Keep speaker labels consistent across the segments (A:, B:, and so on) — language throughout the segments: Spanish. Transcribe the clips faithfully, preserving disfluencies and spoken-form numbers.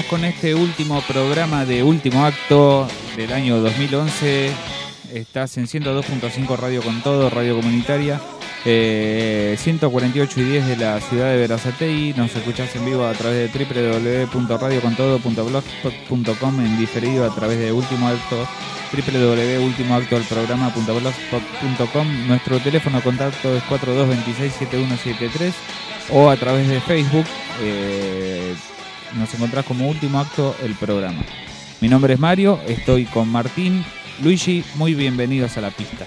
A: con este último programa de Último Acto del año dos mil once. Estás en ciento dos punto cinco Radio Con Todo, radio comunitaria. Eh, ciento cuarenta y ocho y diez de la ciudad de Berazategui. Nos escuchás en vivo a través de doble u doble u doble u punto radio con todo punto blogspot punto com, en diferido a través de Último Acto, doble u doble u doble u punto último acto del programa punto blogspot punto com. Nuestro teléfono de contacto es cuatro dos dos seis siete uno siete tres, o a través de Facebook eh, nos encontrás como Último Acto el programa. Mi nombre es Mario, estoy con Martín. Luigi, muy bienvenidos a la pista.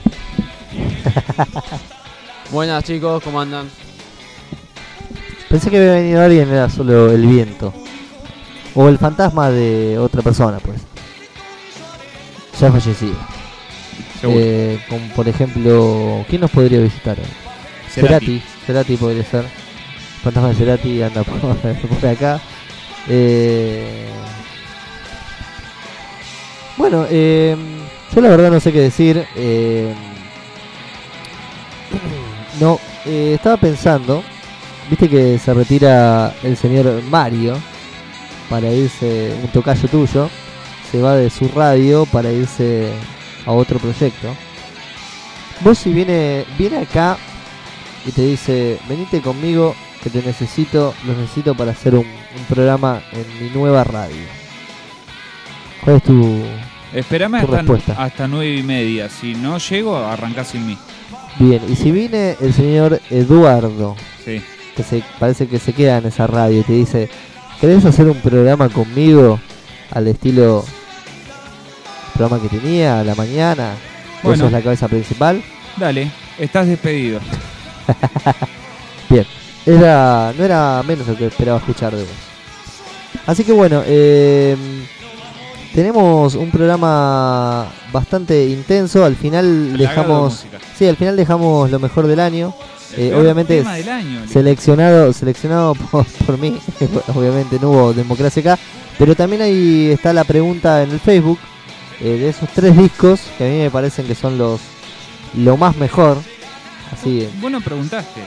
B: Buenas chicos, ¿cómo andan?
C: Pensé que había venido alguien, era solo el viento. O el fantasma de otra persona, pues. Ya fallecido. Eh, como por ejemplo, ¿quién nos podría visitar?
A: Cerati.
C: Cerati, Cerati podría ser. El fantasma de Cerati anda por, por acá. Eh... Bueno, eh, yo la verdad no sé qué decir. Eh... No, eh, estaba pensando, viste que se retira el señor Mario para irse, un tocayo tuyo, se va de su radio para irse a otro proyecto. Vos si viene, viene acá y te dice, venite conmigo que te necesito, los necesito para hacer un, un programa en mi nueva radio. ¿Cuál es tu,
A: Espérame
C: tu
A: hasta,
C: respuesta?
A: hasta nueve y media, si no llego arrancás sin mí.
C: Bien, y si viene el señor Eduardo,
A: Sí.
C: que se parece que se queda en esa radio y te dice, ¿querés hacer un programa conmigo al estilo programa que tenía a la mañana? Vos
A: Bueno.
C: sos la cabeza principal.
A: Dale, estás despedido.
C: Bien, era, no era menos lo que esperaba escuchar de vos. Así que bueno, eh, tenemos un programa bastante intenso. Al final
A: Plagado de
C: dejamos,
A: música.
C: sí, al final dejamos lo mejor del año.
A: El
C: Eh,
A: peor
C: obviamente
A: tema del año, Lili.
C: seleccionado seleccionado por, por mí. Obviamente no hubo democracia acá, pero también ahí está la pregunta en el Facebook, eh, de esos tres discos que a mí me parecen que son los lo más mejor. Así,
A: Vos no preguntaste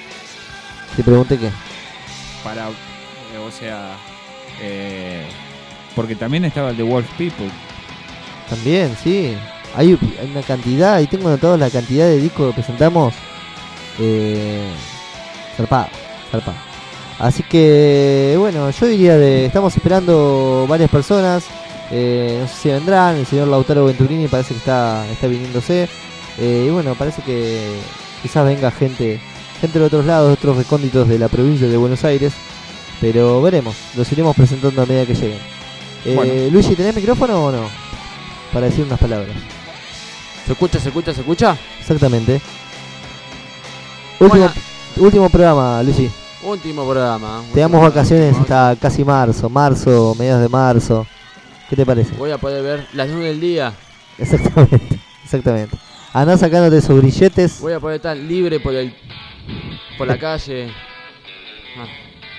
C: te pregunté qué.
A: para, eh, o sea, eh, porque también estaba el de Wolf People.
C: También, sí. Hay, hay una cantidad, y tengo anotado la cantidad de discos que presentamos. Eh, zarpado, zarpado. Así que, bueno, yo diría de. Estamos esperando varias personas. Eh, no sé si vendrán. El señor Lautaro Venturini parece que está, está viniéndose. Eh, y bueno, parece que quizás venga gente, gente de otros lados, de otros recónditos de la provincia de Buenos Aires. Pero veremos, los iremos presentando a medida que lleguen. Eh,
A: Bueno.
C: Luigi, ¿tenés micrófono o no? Para decir unas palabras.
B: ¿Se escucha, se escucha, se escucha?
C: Exactamente. Último,
B: Buena.
C: último programa, Luigi.
B: Último programa.
C: Te damos
B: último
C: vacaciones
B: programa.
C: hasta casi marzo, marzo, mediados de marzo. ¿Qué te parece?
B: Voy a poder ver las luz del día.
C: Exactamente, exactamente. Andá sacándote esos grilletes.
B: Voy a poder estar libre por el por la calle. Ah.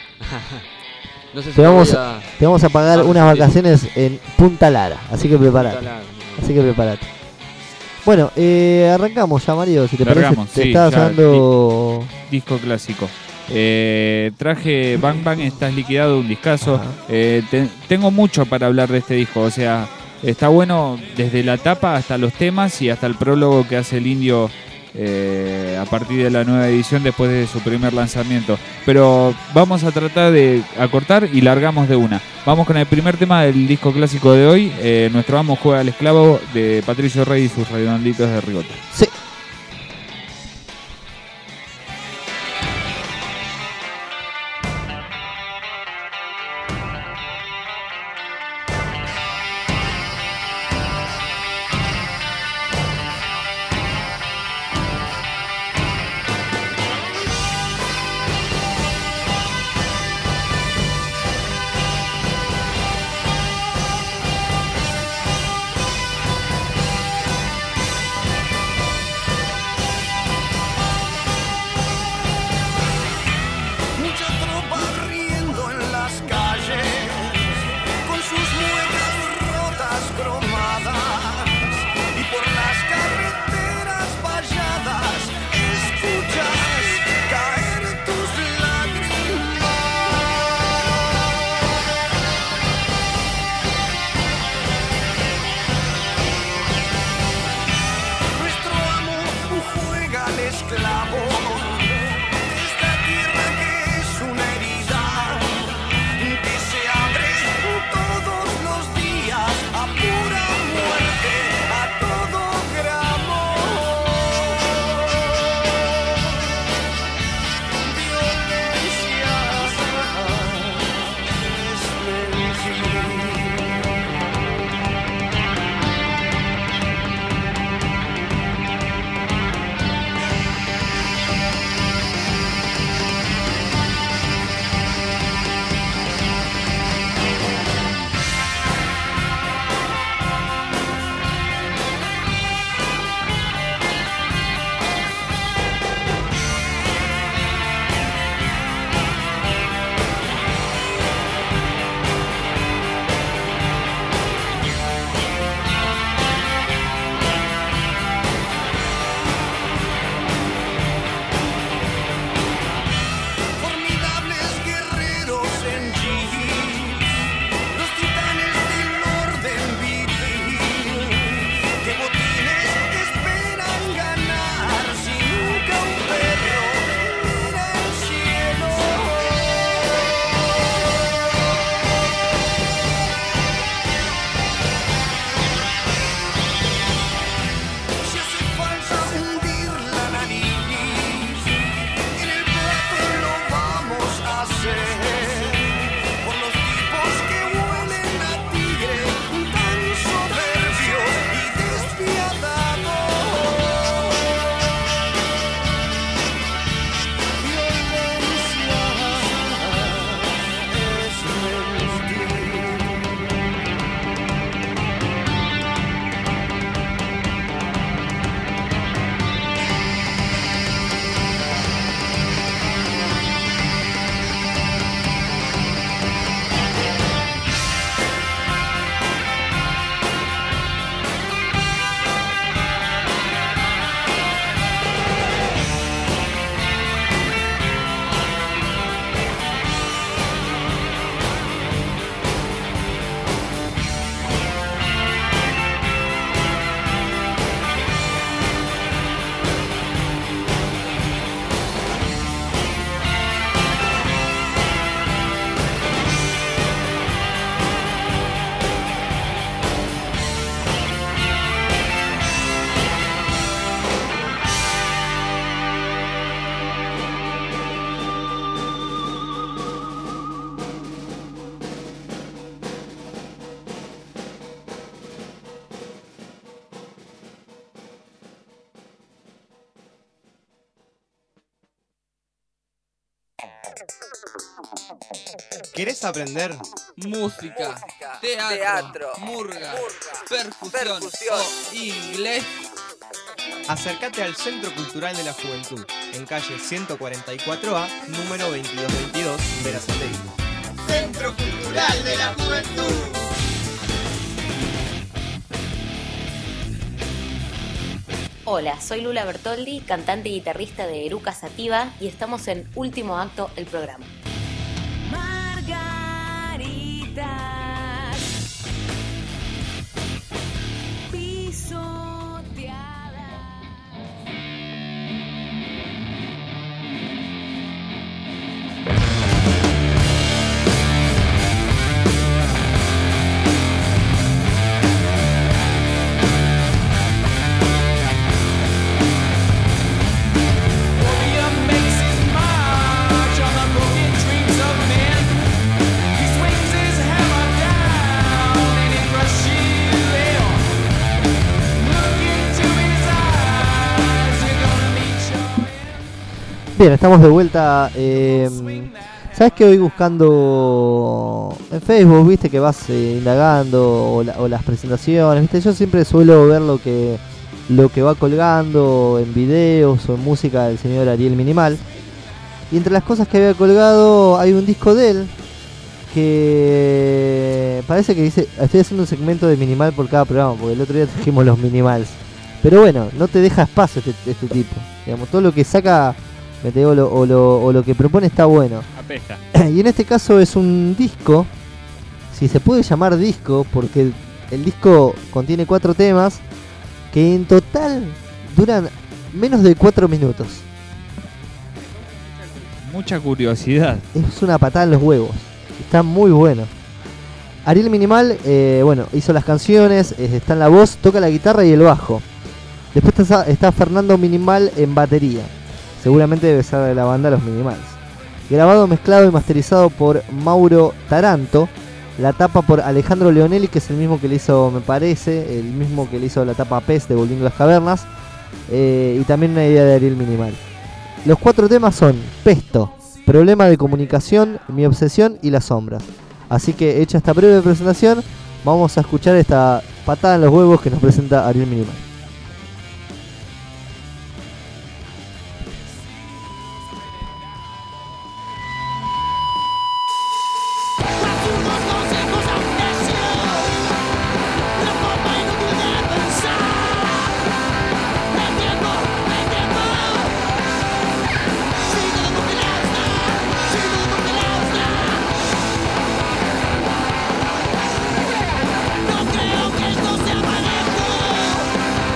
B: No sé si
C: Te
B: me
C: vamos
B: voy a...
C: Te vamos a pagar
B: Ah,
C: unas
B: sí.
C: vacaciones en Punta Lara, así que preparate. Así que preparate. Bueno, eh, arrancamos ya, Mario, si te
A: Largamos,
C: parece. Te
A: sí,
C: estabas
A: ya,
C: dando...
A: Disco clásico. Eh, traje Bang Bang, estás liquidado, un discazo.
C: Ajá.
A: Eh, te- tengo mucho para hablar de este disco, o sea, está bueno desde la tapa hasta los temas y hasta el prólogo que hace el Indio eh, a partir de la nueva edición después de su primer lanzamiento. Pero vamos a tratar de acortar y largamos de una. Vamos con el primer tema del disco clásico de hoy. Eh, Nuestro amo juega al esclavo, de Patricio Rey y sus redonditos de Rigota.
C: Sí.
D: ¿Querés aprender?
E: Música, teatro,
F: teatro,
E: murga,
F: murga,
E: percusión,
F: percusión
E: o inglés?
D: Acércate al Centro Cultural de la Juventud, en calle ciento cuarenta y cuatro A, número veintidós veintidós, Berazategui.
G: Centro Cultural de la Juventud.
H: Hola, soy Lula Bertoldi, cantante y guitarrista de Eruca Sativa, y estamos en Último Acto, el programa.
I: Margaritas, pisoteadas.
C: Bien, estamos de vuelta. Eh, ¿Sabes que hoy buscando en Facebook, viste que vas eh, indagando o, la, o las presentaciones, viste? Yo siempre suelo ver lo que lo que va colgando en videos o en música del señor Ariel Minimal. Y entre las cosas que había colgado hay un disco de él que parece que dice, estoy haciendo un segmento de Minimal por cada programa, porque el otro día trajimos los Minimals. Pero bueno, no te deja espacio este, este tipo. Digamos, todo lo que saca me te digo, lo, o, lo, o lo que propone está bueno.
A: Apesta.
C: Y en este caso es un disco, si se puede llamar disco, porque el, el disco contiene cuatro temas que en total duran menos de cuatro minutos.
A: Mucha curiosidad.
C: Es una patada en los huevos. Está muy bueno. Ariel Minimal, eh, bueno, hizo las canciones, eh, está en la voz, toca la guitarra y el bajo. Después está, está Fernando Minimal en batería. Seguramente debe ser de la banda Los Minimals. Grabado, mezclado y masterizado por Mauro Taranto. La tapa por Alejandro Leonelli, que es el mismo que le hizo, me parece, el mismo que le hizo la tapa Pez de Volviendo a las Cavernas. Eh, y también una idea de Ariel Minimal. Los cuatro temas son Pesto, Problema de Comunicación, Mi Obsesión y Las Sombras. Así que, hecha esta breve presentación, vamos a escuchar esta patada en los huevos que nos presenta Ariel Minimal.
I: No creo que esto sea parejo.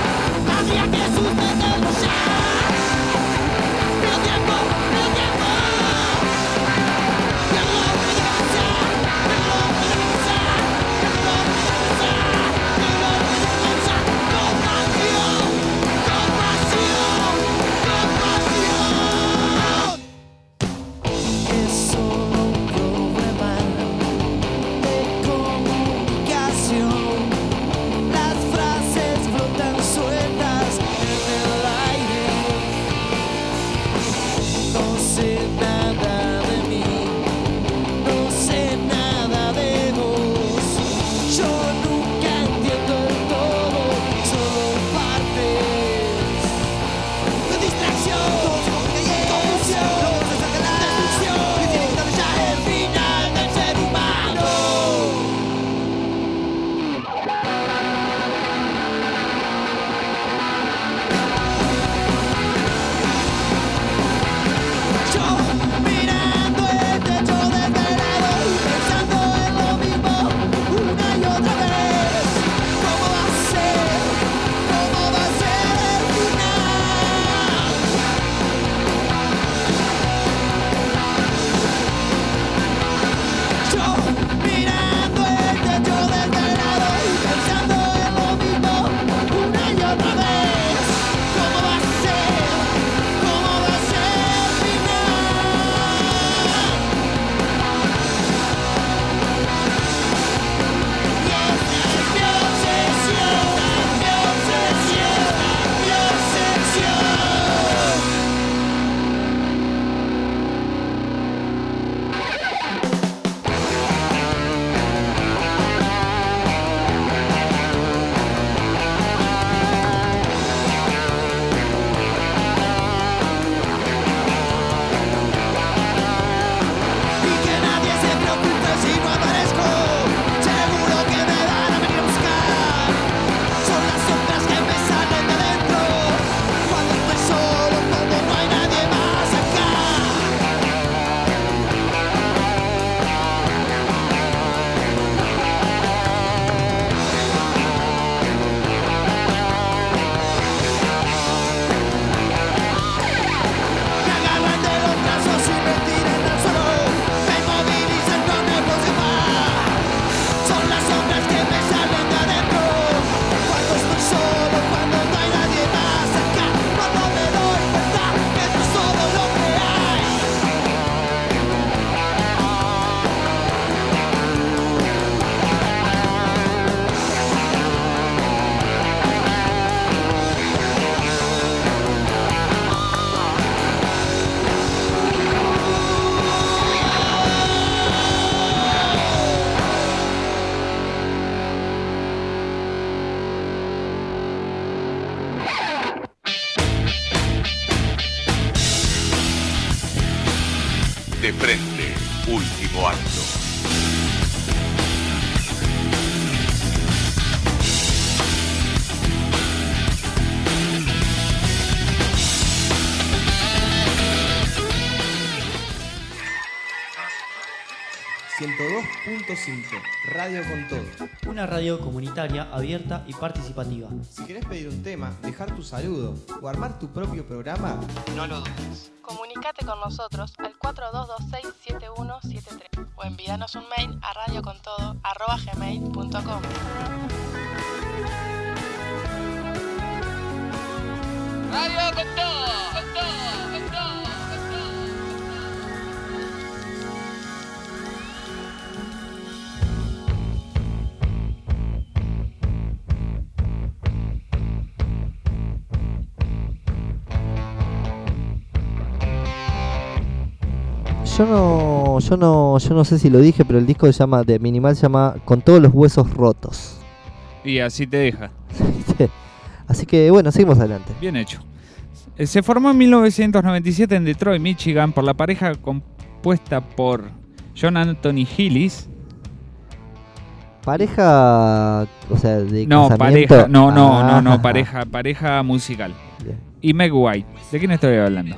F: De frente, último acto.
D: ciento dos punto cinco, Radio con Todo.
J: Una radio comunitaria, abierta y participativa.
D: Si querés pedir un tema, dejar tu saludo o armar tu propio programa, no lo dudes.
K: Comunicate con nosotros al cuatro dos dos seis siete uno siete tres o envíanos un mail a radiocontodo arroba gmail punto com.
E: Radio con todo, con todo, con todo.
C: Yo no, yo no, yo no sé si lo dije, pero el disco se llama, de Minimal se llama Con todos los huesos rotos.
A: Y así te deja.
C: Así que bueno, seguimos adelante.
A: Bien hecho. Se formó en mil novecientos noventa y siete en Detroit, Michigan, por la pareja compuesta por John Anthony Hillis.
C: Pareja, o sea, de
A: No,
C: casamiento.
A: pareja, no, no,
C: Ah,
A: no, no, pareja, pareja musical.
C: Bien.
A: Y Meg White. ¿De quién estoy hablando?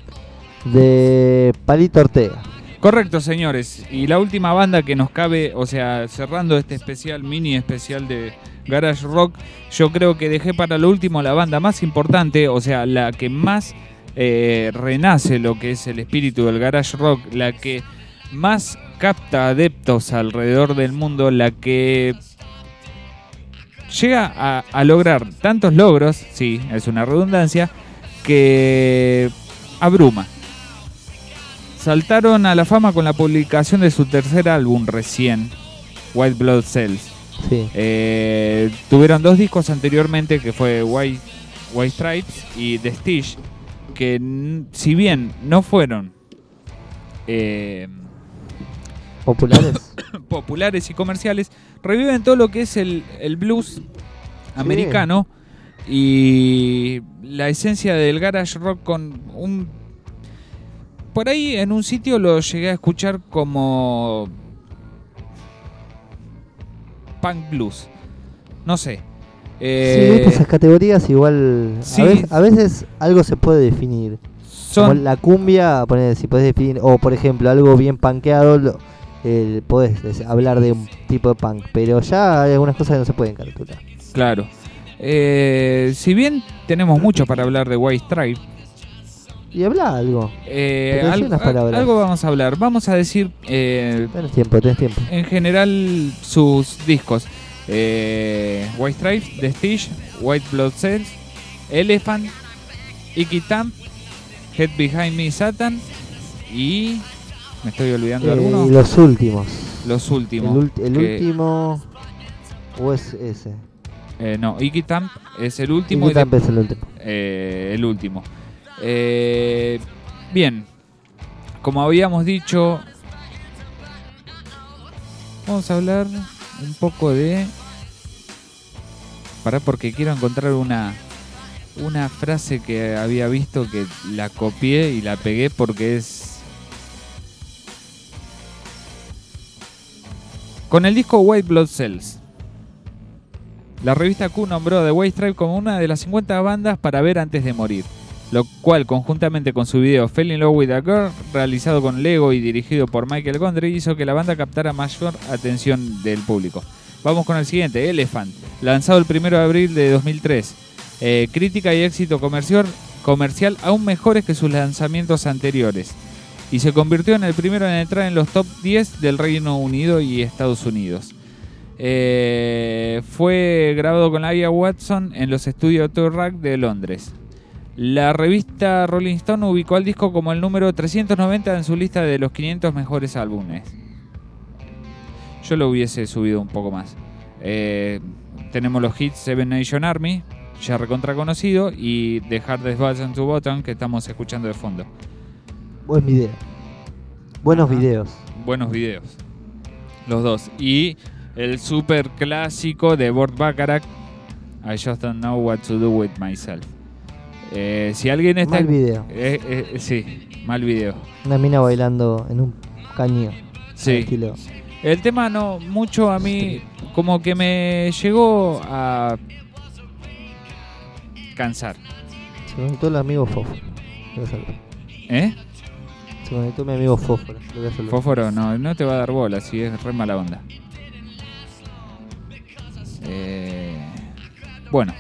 C: De Palito Ortega.
A: Correcto, señores. Y la última banda que nos cabe, o sea, cerrando este especial, mini especial de Garage Rock, yo creo que dejé para lo último la banda más importante, o sea, la que más eh, renace lo que es el espíritu del Garage Rock, la que más capta adeptos alrededor del mundo, la que llega a, a lograr tantos logros, sí, es una redundancia, que abruma. Saltaron a la fama con la publicación de su tercer álbum recién, White Blood Cells.
C: Sí.
A: Eh, tuvieron dos discos anteriormente, que fue White, White Stripes y The Stitch, que n- si bien no fueron eh,
C: populares
A: populares y comerciales, reviven todo lo que es el, el blues americano y la esencia del garage rock con un... Por ahí en un sitio lo llegué a escuchar como punk blues. No sé. Eh,
C: Sí, viste, esas categorías igual.
A: sí.
C: A, veces, a veces algo se puede definir.
A: Son-
C: Como la cumbia, poner, si podés definir. O por ejemplo, algo bien punkeado, lo- eh, podés des- hablar de un tipo de punk. Pero ya hay algunas cosas que no se pueden calcular.
A: Claro. Eh, si bien tenemos mucho para hablar de White Stripe,
C: Y habla algo.
A: eh,
C: Pero decí
A: al-
C: unas palabras.
A: algo vamos a hablar. Vamos a decir eh,
C: Tenés tiempo, tenés tiempo.
A: en general sus discos. Eh, White Stripes, The Stitch, White Blood Cells, Elephant, Icky Thump, Head Behind Me Satan y... ¿Me estoy olvidando de
C: Eh,
A: alguno?
C: y los últimos.
A: Los últimos.
C: El, ulti- el
A: que-
C: último. O es ese.
A: Eh, no, Icky Thump es el último.
C: Icky
A: y de-
C: Thump es el último.
A: eh, el último. Eh, bien, como habíamos dicho, vamos a hablar un poco de... Pará, porque quiero encontrar una, una frase que había visto que la copié y la pegué porque es... Con el disco White Blood Cells, la revista Q nombró a The White Stripe como una de las cincuenta bandas para ver antes de morir, lo cual, conjuntamente con su video Fell in Love with a Girl, realizado con Lego y dirigido por Michael Gondry, hizo que la banda captara mayor atención del público. Vamos con el siguiente, Elephant, lanzado el primero de abril de dos mil tres. Eh, crítica y éxito comercial, comercial aún mejores que sus lanzamientos anteriores, y se convirtió en el primero en entrar en los top diez del Reino Unido y Estados Unidos. Eh, fue grabado con la Aya Watson en los estudios Tour Rack de Londres. La revista Rolling Stone ubicó al disco como el número trescientos noventa en su lista de los quinientos mejores álbumes. Yo lo hubiese subido un poco más. Eh, tenemos los hits Seven Nation Army, ya recontra conocido, y The Hardest Button to Button, que estamos escuchando de fondo.
C: Buen video. Buenos
A: Ajá.
C: videos.
A: Buenos videos. Los dos. Y el super clásico de Burt Bacharach, I Just Don't Know What to Do With Myself. Eh, si alguien está...
C: Mal video.
A: Eh, eh, sí, mal video.
C: Una mina bailando en un caño.
A: Sí.
C: Estilo.
A: El tema no mucho a mí, como que me llegó a cansar.
C: Se conectó el amigo Fósforo.
A: ¿Eh?
C: Se conectó mi amigo Fósforo. Lo voy a saludar.
A: Fósforo no, no te va a dar bola, si es re mala onda. Eh, bueno.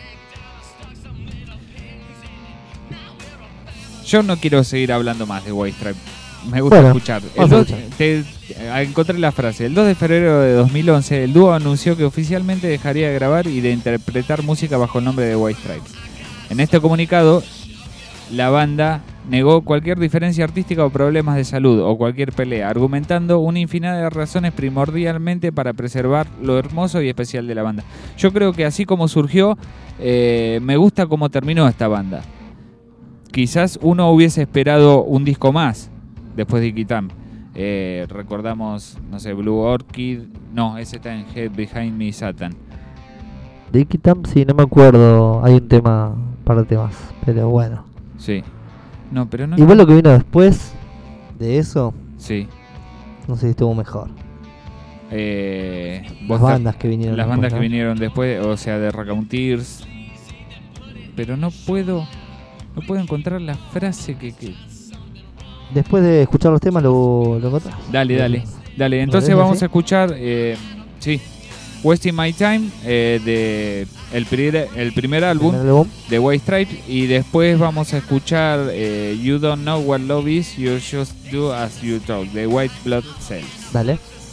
A: Yo no quiero seguir hablando más de White Stripe. Me gusta
C: bueno,
A: escuchar. El dos, te, te, encontré la frase. El dos de febrero de dos mil once, el dúo anunció que oficialmente dejaría de grabar y de interpretar música bajo el nombre de White Stripes. En este comunicado, la banda negó cualquier diferencia artística o problemas de salud o cualquier pelea, argumentando una infinidad de razones primordialmente para preservar lo hermoso y especial de la banda. Yo creo que así como surgió, eh, me gusta cómo terminó esta banda. Quizás uno hubiese esperado un disco más después de Iquitam. Eh, recordamos, no sé, Blue Orchid. No, ese está en Head Behind Me Satan.
C: De Iquitam, sí, no me acuerdo. Hay un tema, un par de temas, pero bueno.
A: Sí. No, pero no.
C: Igual lo que vino después de eso.
A: Sí.
C: No sé si estuvo mejor.
A: Eh,
C: las bandas que vinieron
A: Las
C: después,
A: bandas
C: ¿no?
A: que vinieron después, o sea, de Raconteurs. Pero no puedo. No puedo encontrar la frase que. que...
C: Después de escuchar los temas, lo, lo encontrás.
A: Dale, dale. Dale, entonces vamos así? a escuchar. Eh, sí. Wasting My Time, eh, de el, primer, el primer álbum
C: ¿El álbum?
A: de White Stripes, y después vamos a escuchar eh, You Don't Know What Love Is, You Just Do As You Talk, de White Blood Cells.
C: Dale.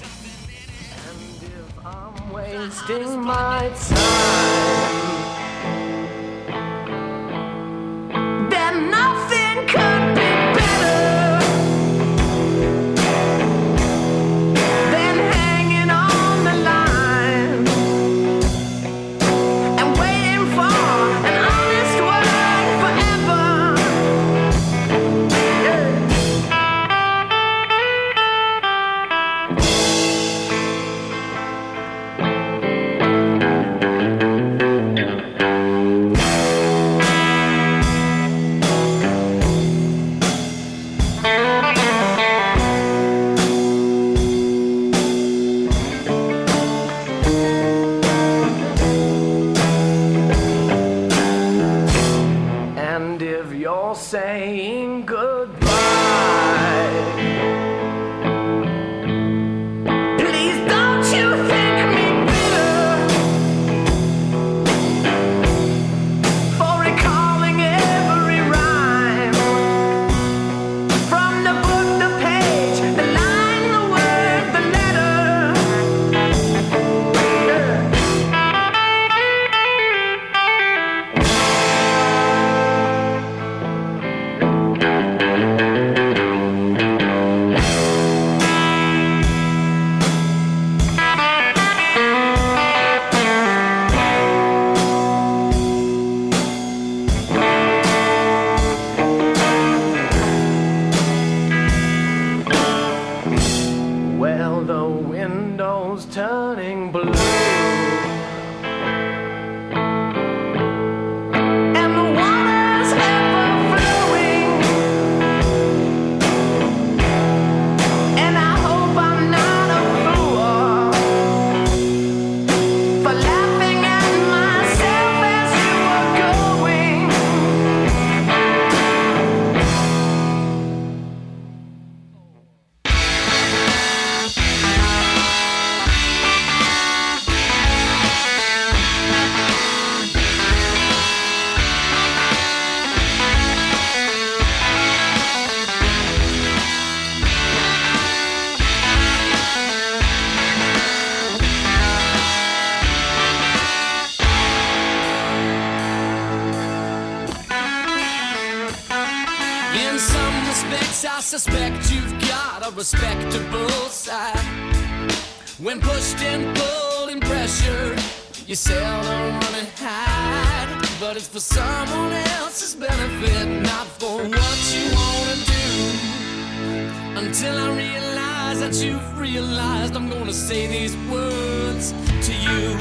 L: Suspect you've got a respectable side. When pushed and pulled and pressured, you seldom run and hide. But it's for someone else's benefit, not for what you wanna do. Until I realize that you've realized I'm gonna say these words to you.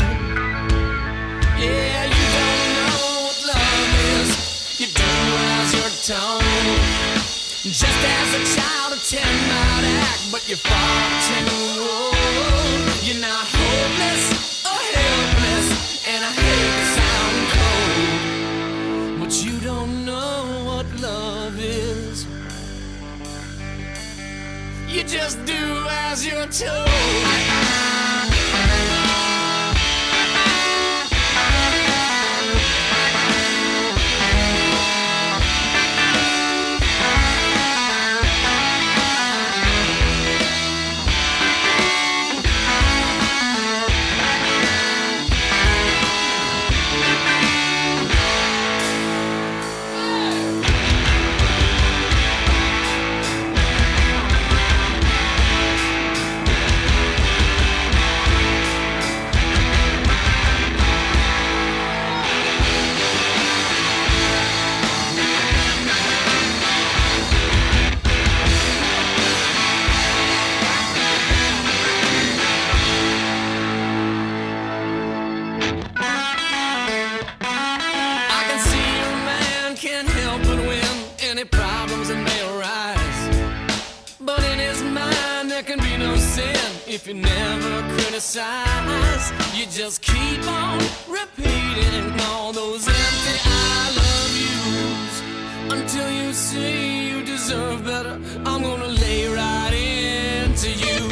L: Yeah, you don't know what love is. You do as you're told. Just as a child of ten might act, but you're far too old. You're not hopeless or helpless, and I hate to sound cold, but you don't know what love is. You just do as you're told. If you never criticize, you just keep on repeating all those empty I love yous until you see you deserve better. I'm gonna lay right into you.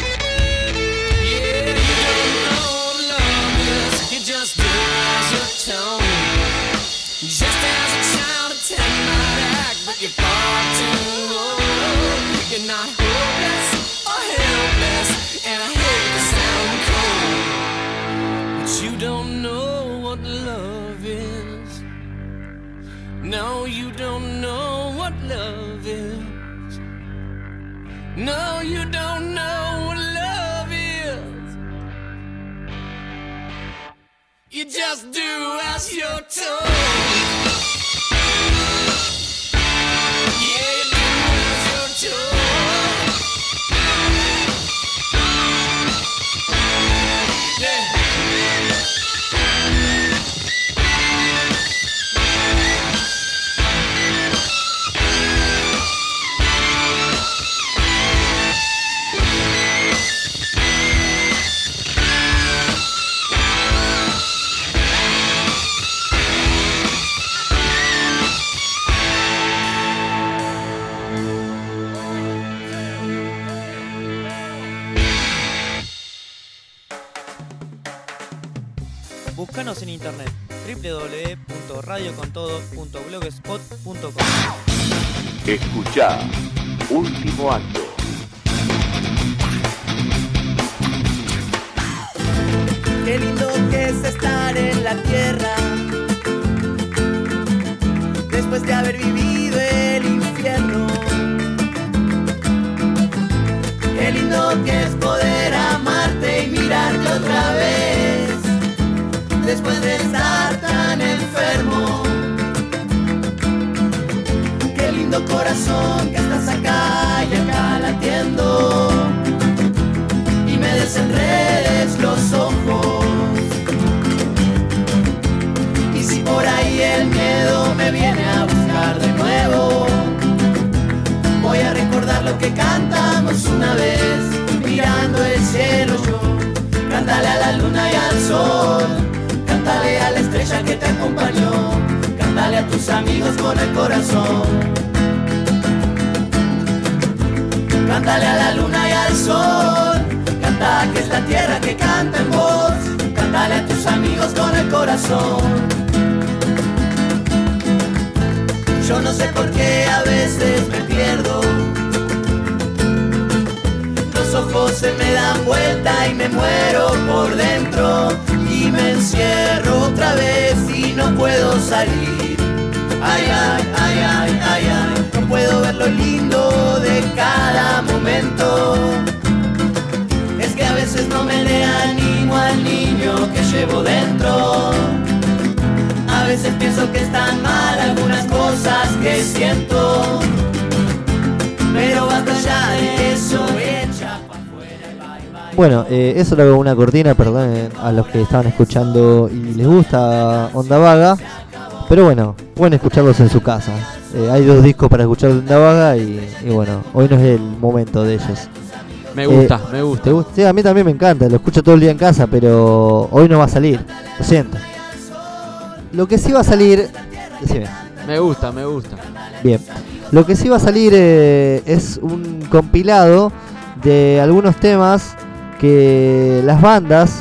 L: Yeah, you don't know what love is, you just do as you're told. Just as a child of ten might act, but you're far too old. You're not hopeless or helpless, and I hate to sound cold, but you don't know what love is. No, you don't know what love is. No, you don't know what love is. You just do as you're told. Yeah, you do as you're told.
J: Búscanos en internet doble u doble u doble u punto radio con todo punto blogspot punto com.
F: Escuchá Último Acto.
M: Qué lindo que es estar en la tierra después de haber vivido el infierno. Qué lindo que es poder amarte y mirarte otra vez después de estar tan enfermo. Qué lindo corazón que estás acá y acá latiendo y me desenredes los ojos. Y si por ahí el miedo me viene a buscar de nuevo, voy a recordar lo que cantamos una vez mirando el cielo yo. Cántale a la luna y al sol, cántale a la estrella que te acompañó, cántale a tus amigos con el corazón. Cántale a la luna y al sol, canta que es la tierra que canta en vos, cántale a tus amigos con el corazón. Yo no sé por qué a veces me pierdo, los ojos se me dan vuelta y me muero por dentro y me encierro otra vez y no puedo salir. Ay, ay, ay, ay, ay, ay, no puedo ver lo lindo de cada momento. Es que a veces no me le animo al niño que llevo dentro. A veces pienso que están mal algunas cosas que siento, pero basta ya de eso, echa pa' fuera y bye bye.
C: Bueno, eh, eso era una cortina, perdón a los que estaban escuchando y les gusta Onda Vaga, pero bueno, pueden escucharlos en su casa. Eh, hay dos discos para escuchar de Onda Vaga y, y bueno, hoy no es el momento de ellos.
B: Me gusta,
C: eh,
B: me gusta.
C: ¿Te gusta? Sí, a mí también me encanta, lo escucho todo el día en casa, pero hoy no va a salir, lo siento. Lo que sí va a salir... Decime.
B: Me gusta, me gusta.
C: Bien. Lo que sí va a salir eh, es un compilado de algunos temas que las bandas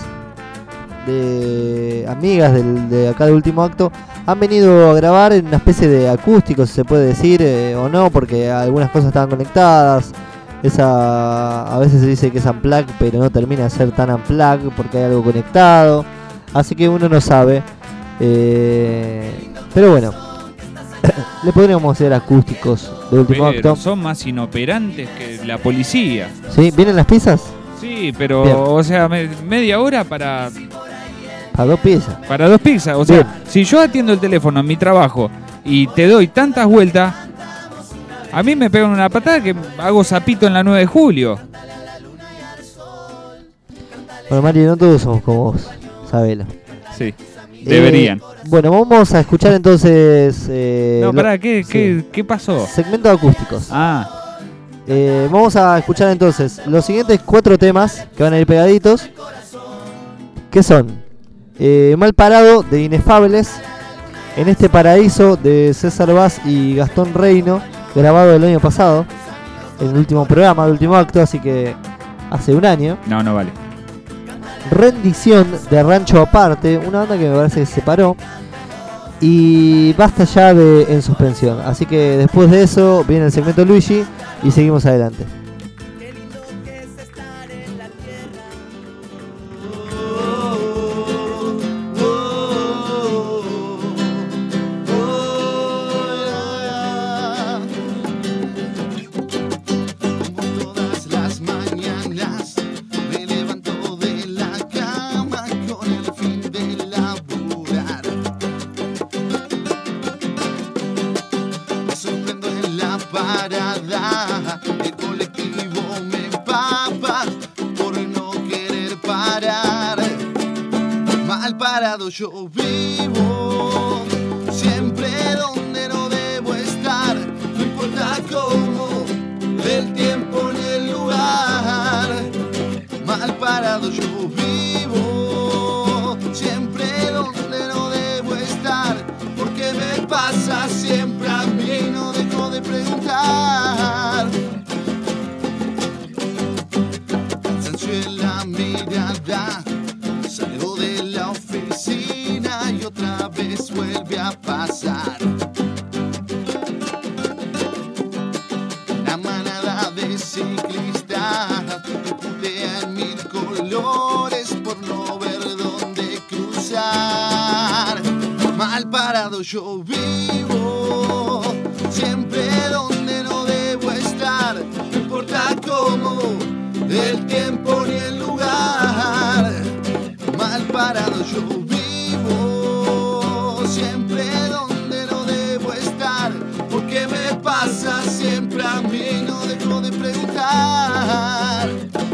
C: de amigas del, de acá de Último Acto han venido a grabar en una especie de acústico, si se puede decir, eh, o no, porque algunas cosas estaban conectadas. Esa, a veces se dice que es unplugged, pero no termina de ser tan unplugged porque hay algo conectado. Así que uno no sabe. Eh, pero bueno, le podríamos hacer acústicos de Último
A: Pero
C: Acto.
A: son más inoperantes que la policía.
C: ¿Sí? ¿Vienen las pizzas?
A: Sí, pero,
C: Bien.
A: o sea, me- media hora para...
C: Para dos pizzas.
A: Para dos pizzas. O sea,
C: Bien.
A: si yo atiendo el teléfono en mi trabajo y te doy tantas vueltas, a mí me pegan una patada que hago zapito en la nueve de julio.
C: Bueno, Mario, no todos somos como vos, sabelo.
A: Sí, deberían.
C: Eh, bueno, vamos a escuchar entonces... Eh,
A: no,
C: lo-
A: pará, ¿qué,
C: sí.
A: qué, ¿qué pasó?
C: Segmento de acústicos.
A: Ah,
C: Eh, vamos a escuchar entonces los siguientes cuatro temas que van a ir pegaditos. Que son eh, Mal Parado de Inefables, En este Paraíso de César Vaz y Gastón Reino, grabado el año pasado, en el último programa, el último acto, así que hace un año.
A: no, no vale.
C: Rendición de Rancho Aparte, una banda que me parece que se separó. Y Basta Ya de En Suspensión. Así que después de eso viene el segmento Luigi y seguimos adelante.
N: Todas las mañanas me levanto de la cama con el fin de laburar. Me sorprendo en la parada, el colectivo me empapa por no querer parar. Mal parado yo vivo, siempre donde no debo estar, no importa cómo, el tiempo ni el lugar. Mal parado yo vivo, siempre donde no debo estar, porque me pasa siempre a mí y no dejo de preguntar. Cansancio en la mirada, salgo de la oficina y otra vez vuelve a pasar. La manada de ciclistas me putea en mil colores por no ver dónde cruzar. Mal parado yo vivo, siempre donde no debo estar, no importa cómo, el tiempo ni el lugar. Mal parado yo vivo, siempre donde no debo estar, porque me pasa siempre a mí y no dejo de preguntar.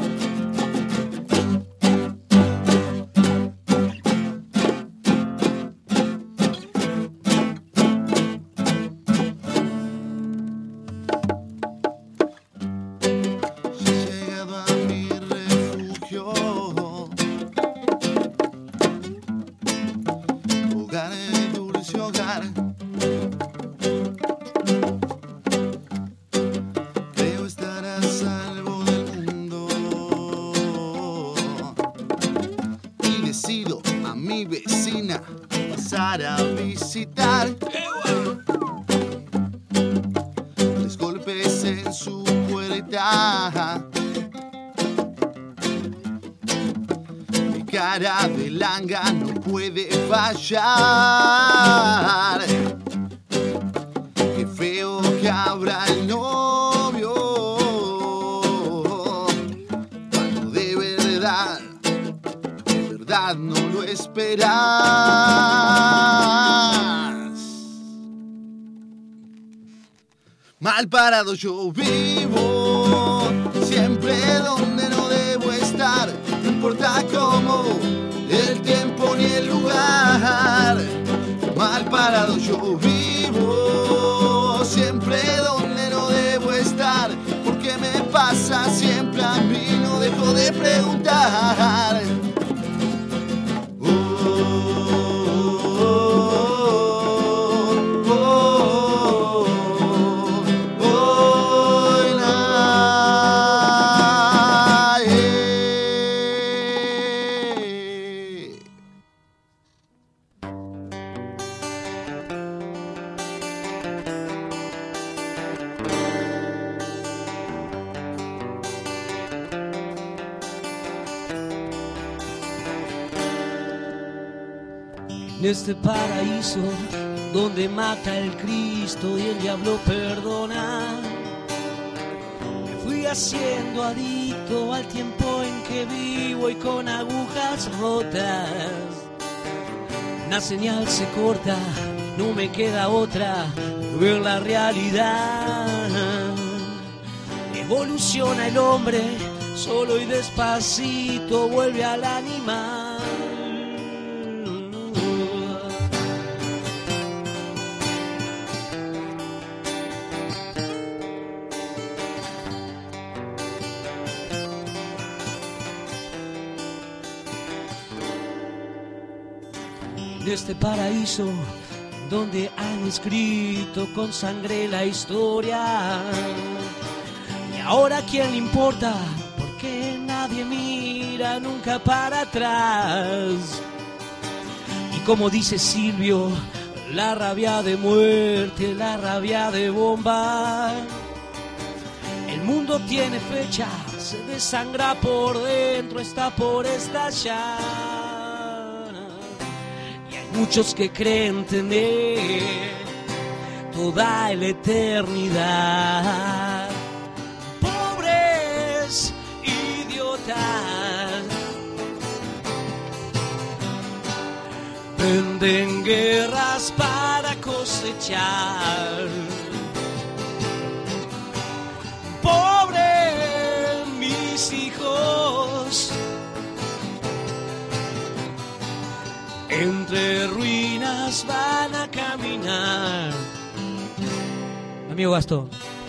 N: He llegado a mi refugio, hogar, dulce hogar. Creo estar a salvo del mundo y decido a mi vecina pasar a visitar. Tres golpes en su puerta, mi cara de langa no puede fallar. Qué feo que abra el novio cuando de verdad, de verdad no lo esperas. Mal parado yo vivo, siempre donde no debo estar, no importa cómo, el tiempo ni el lugar. Mal parado yo vivo, busco siempre donde no debo estar. ¿Por qué me pasa siempre a mí? No dejo de preguntar.
O: En este paraíso donde mata el Cristo y el diablo perdona, me fui haciendo adicto al tiempo en que vivo y con agujas rotas. Una señal se corta, no me queda otra, ver la realidad. Evoluciona el hombre, solo y despacito vuelve al animal. En este paraíso donde han escrito con sangre la historia, y ahora a quién le importa, porque nadie mira nunca para atrás. Y como dice Silvio, la rabia de muerte, la rabia de bomba, el mundo tiene fecha, se desangra por dentro, está por estallar. Muchos que creen tener toda la eternidad, pobres idiotas, venden guerras para cosechar. Pobres mis hijos, entre ruinas van a caminar. Amigo Gastón.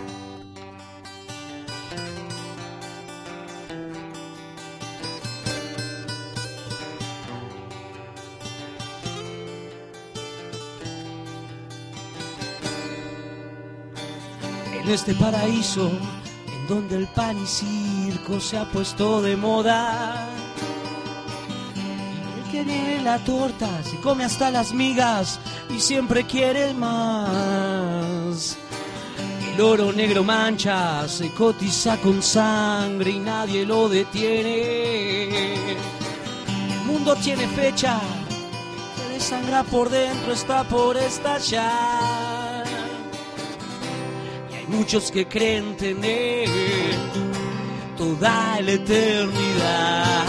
O: En este paraíso, en donde el pan y circo se ha puesto de moda, quiere la torta, se come hasta las migas y siempre quiere más. El oro negro mancha, se cotiza con sangre y nadie lo detiene. El mundo tiene fecha, se desangra por dentro, está por estallar. Y hay muchos que creen tener toda la eternidad.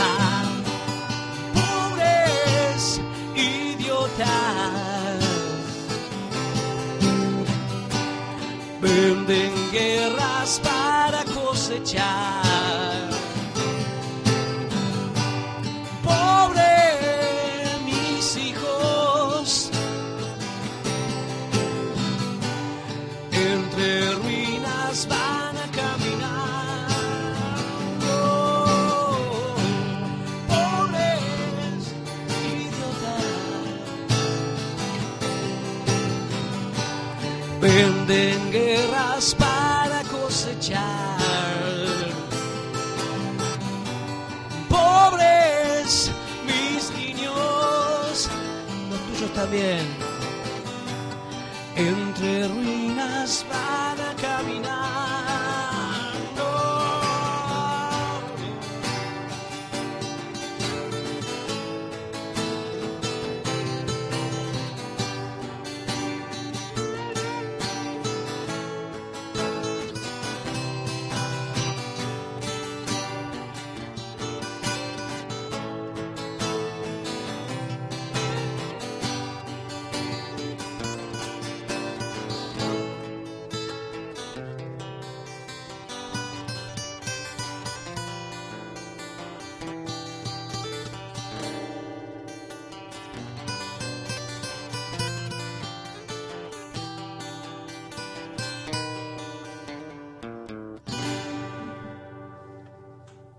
O: Venden guerras para cosechar. Pobres mis hijos, entre ruinas van a caminar. Oh, pobres idiotas, venden guerras para cosechar. Pobres mis niños, los tuyos también, entre ruinas van a caminar. No.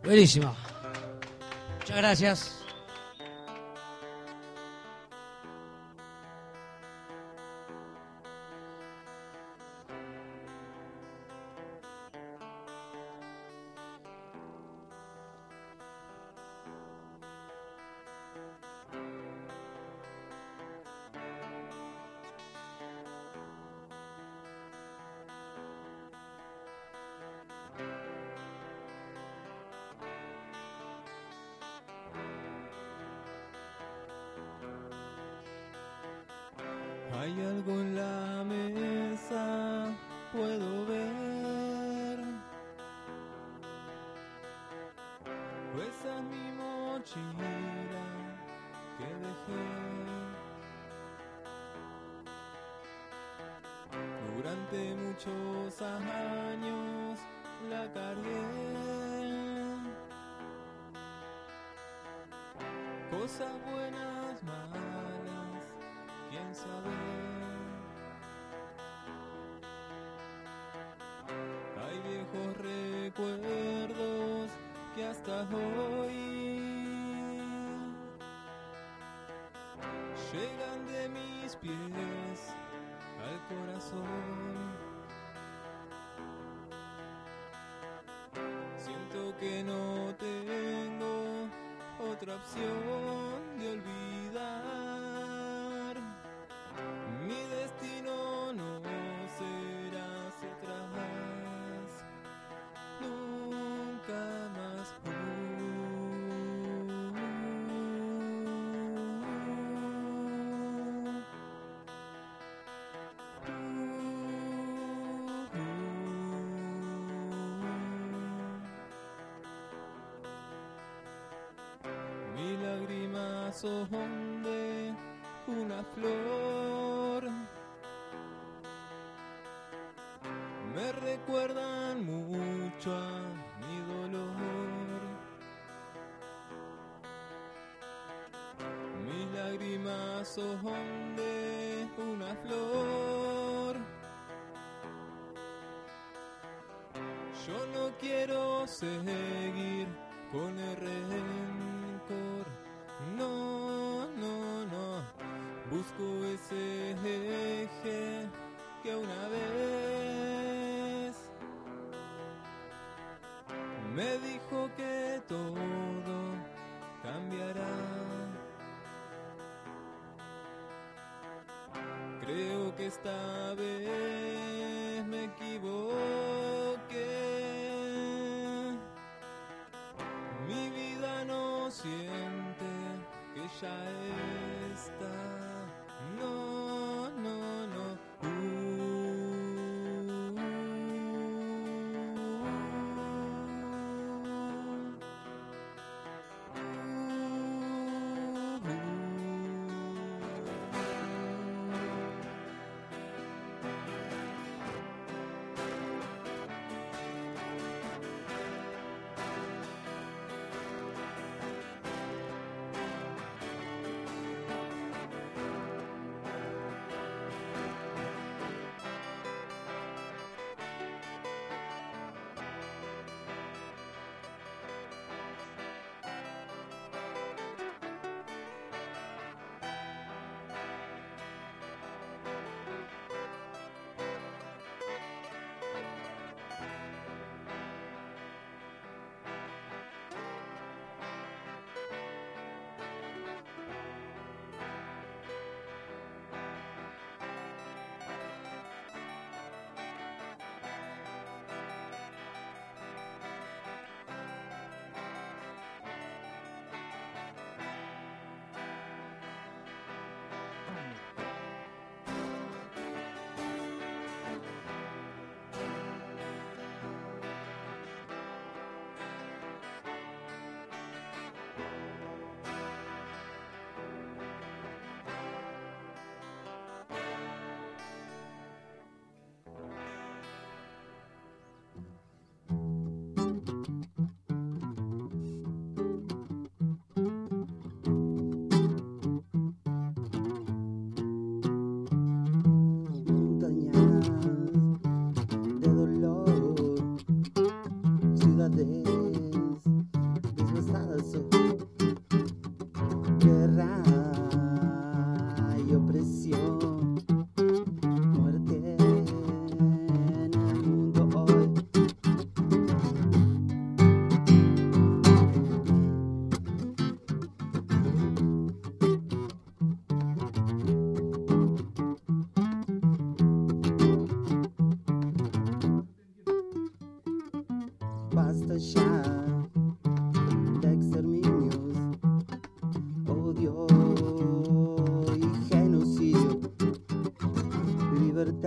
O: Buenísimo. Muchas gracias.
P: Hay algo en la mesa, puedo ver. Esa es mi mochila que dejé. Durante muchos años la cargué. Cosas buenas, malas, quién sabe. Hay viejos recuerdos que hasta hoy llegan de mis pies al corazón. Siento que no tengo otra opción de olvidar. Mi destino no será hacia atrás, nunca más. Mis lágrimas son de una flor, me recuerdan mucho a mi dolor. Mis lágrimas son de una flor. Yo no quiero seguir con el rencor, no, no, no. Busco ese eje que una vez me dijo que todo cambiará. Creo que esta vez me equivoqué. Mi vida no siente que ya está. No, no, no.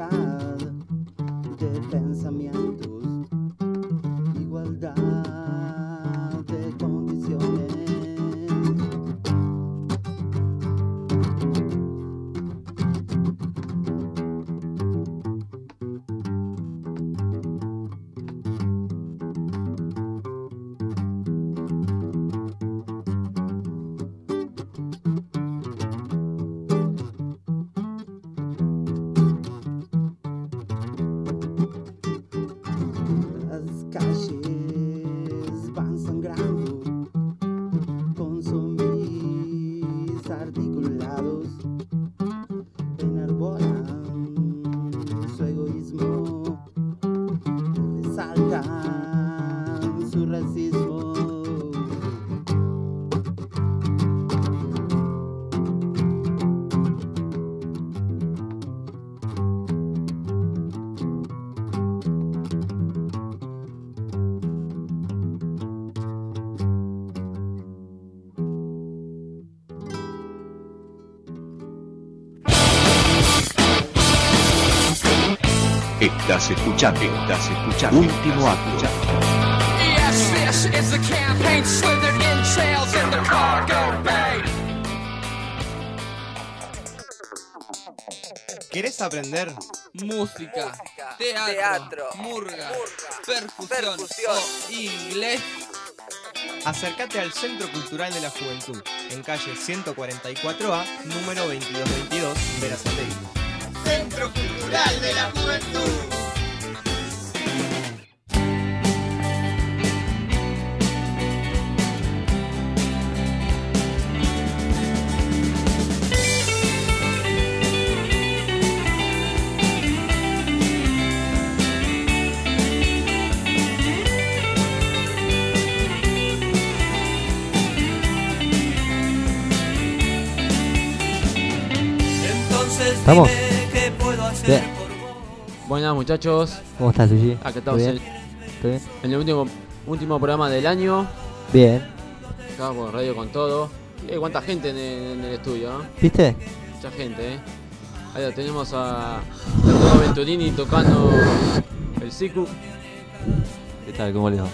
M: igualdad de pensamientos, igualdad de condiciones.
F: Estás escuchando, estás escuchando Último Acto.
L: Yes, this is the campaign slithered in trails in the cargo bay.
D: ¿Querés aprender?
E: Música, teatro,
Q: teatro
E: murga,
Q: murga,
E: percusión,
Q: percusión
E: o inglés.
D: Acércate al Centro Cultural de la Juventud, en calle ciento cuarenta y cuatro A, número veintidós veintidós, Verazategui.
G: Centro Cultural de la Juventud.
C: ¿Estamos? Bien.
B: Buenas muchachos.
C: ¿Cómo estás, Luigi?
B: Acá
C: ¿Todo
B: estamos
C: bien?
B: en,
C: ¿Todo bien?
B: en el último, último programa del año.
C: Bien.
B: Acá por Radio con Todo. Eh, cuánta gente en el, en el estudio, ¿no?
C: ¿Viste?
B: Mucha gente, ¿eh? Ahí lo tenemos a Arturo Venturini tocando el siku.
R: ¿Qué tal? ¿Cómo les va?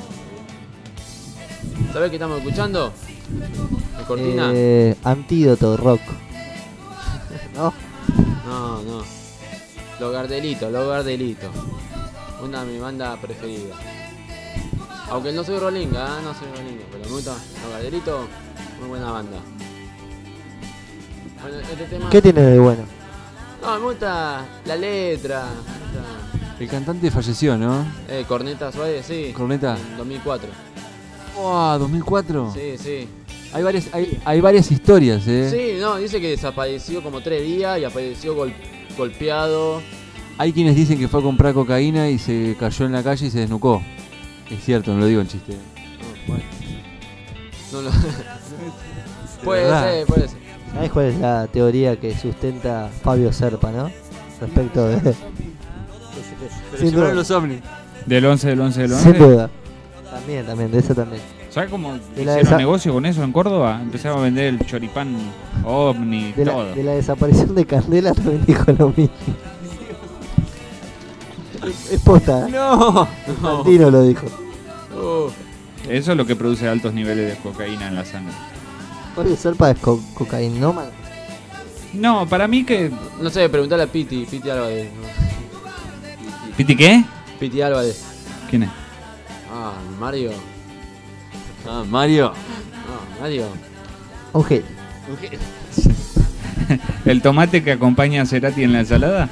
B: ¿Sabés qué estamos escuchando? ¿De cortina?
C: Eh, Antídoto Rock. ¿No?
B: No, no. Los Gardelitos, Los Gardelitos. Una de mi banda preferida. Aunque no soy rolinga, ¿eh? No soy rolinga, pero me gusta Los Gardelitos, muy buena banda. Bueno, este tema...
C: ¿Qué tiene de bueno?
B: No, me gusta la letra. Me gusta...
R: El cantante falleció, ¿no?
B: Eh, Corneta Suárez, sí.
R: ¿Corneta?
B: En dos mil cuatro.
R: ¡Wow! ¿dos mil cuatro?
B: Sí, sí.
R: Hay varias, hay, hay varias historias, ¿eh?
B: Sí, no, dice que desapareció como tres días y apareció gol, golpeado.
R: Hay quienes dicen que fue a comprar cocaína y se cayó en la calle y se desnucó. Es cierto, no lo digo en chiste.
B: No, bueno. No lo... puede ser, puede ser.
C: ¿Sabes cuál es la teoría que sustenta Fabio Serpa, no? Respecto de...
R: Pero
C: Sin
R: llevaron
C: duda.
R: los ovnis.
A: Del once, del once, del once.
C: Sin duda. También, también, de eso también.
A: ¿Sabes cómo
C: De la
A: hicieron
C: desa-
A: negocio con eso en Córdoba? Empezaron a vender el choripán ovni,
C: De
A: todo.
C: la, de la desaparición de Candela también dijo lo mismo. Es, es posta. ¿eh?
R: No.
C: Fantino lo dijo.
B: Uh,
A: Eso es lo que produce altos niveles de cocaína en la sangre.
C: Fabio Serpa es co cocainómano.
A: No, para mí que...
B: no sé, preguntale a Piti, Piti Álvarez.
A: ¿Piti qué?
B: Piti Álvarez.
A: ¿Quién es?
B: Ah, Mario.
R: Ah, Mario.
B: Ah, Mario.
C: Un genio.
B: Un genio.
A: ¿El tomate que acompaña a Cerati en la ensalada?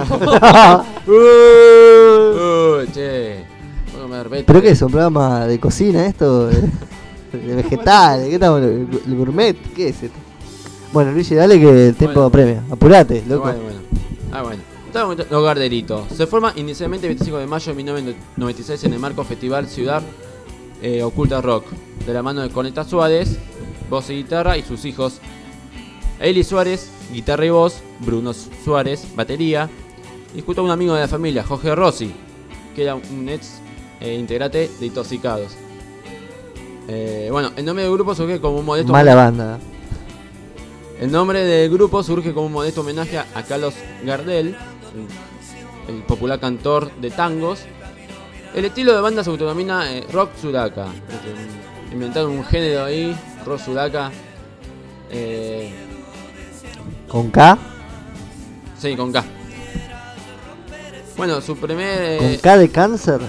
B: uh, che. Bueno, me arbete.
C: ¿Pero qué es? ¿Un programa de cocina esto? ¿De, de vegetales? ¿Qué estamos? ¿El, el gourmet? ¿Qué es esto? Bueno, Luigi, dale que el tiempo
B: Bueno.
C: apremia. Apurate, loco.
B: Bueno, bueno. Ah, bueno. Estamos en Los Gardelitos. Se forma inicialmente el veinticinco de mayo de mil novecientos noventa y seis en el marco Festival Ciudad eh, Oculta Rock, de la mano de Corneta Suárez, voz y guitarra, y sus hijos Eli Suárez, guitarra y voz, Bruno Suárez, batería, y junto a un amigo de la familia, Jorge Rossi, que era un ex eh, integrante de Intoxicados. Eh, bueno, el nombre del grupo surge como un modesto...
C: Mala banda.
B: El nombre del grupo surge como un modesto homenaje a Carlos Gardel, el popular cantor de tangos. El estilo de banda se autodenomina eh, rock sudaca. Este, inventaron un género ahí, rock sudaca. Eh,
C: ¿Con K?
B: Sí, con K. Bueno, su primer... Eh,
C: ¿Con K de cáncer?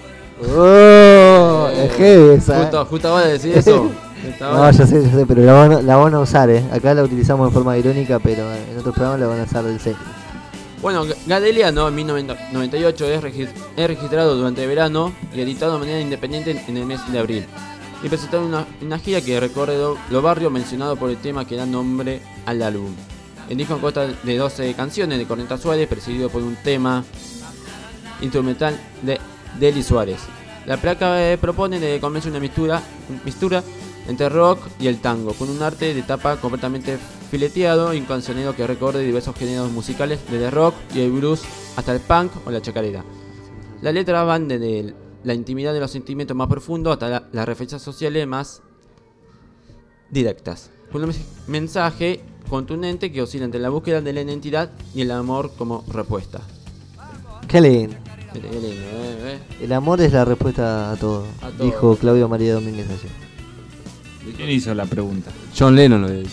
C: ¡Oh!
B: eh,
C: es heavy esa.
B: Justo, justo ahora decir eso.
C: No, ya sé, ya sé, pero la van, a, la van a usar, ¿eh? Acá la utilizamos de forma irónica, pero en otros programas la van a usar del serio.
B: Bueno, Gadeliano en mil novecientos noventa y ocho es, regis es registrado durante el verano y editado de manera independiente en el mes de abril. Y presentaron una, una gira que recorre do, los barrios mencionados por el tema que da nombre al álbum. El disco consta de doce canciones de Corneta Suárez, presidido por un tema instrumental de Eli Suárez. La placa eh, propone de comienzo una mistura, mistura entre rock y el tango, con un arte de tapa completamente fileteado y un cancionero que recorre diversos géneros musicales, desde el rock y el blues hasta el punk o la chacarera. Las letras van desde la intimidad de los sentimientos más profundos hasta la, las referencias sociales más directas, con un mensaje contundente que oscila entre la búsqueda de la identidad y el amor como respuesta.
C: Qué lindo.
B: Qué lindo, eh, eh.
C: El amor es la respuesta a todo,
B: A todo.
C: dijo Claudio María Domínguez ayer.
A: ¿Quién hizo la pregunta?
R: John Lennon lo dijo.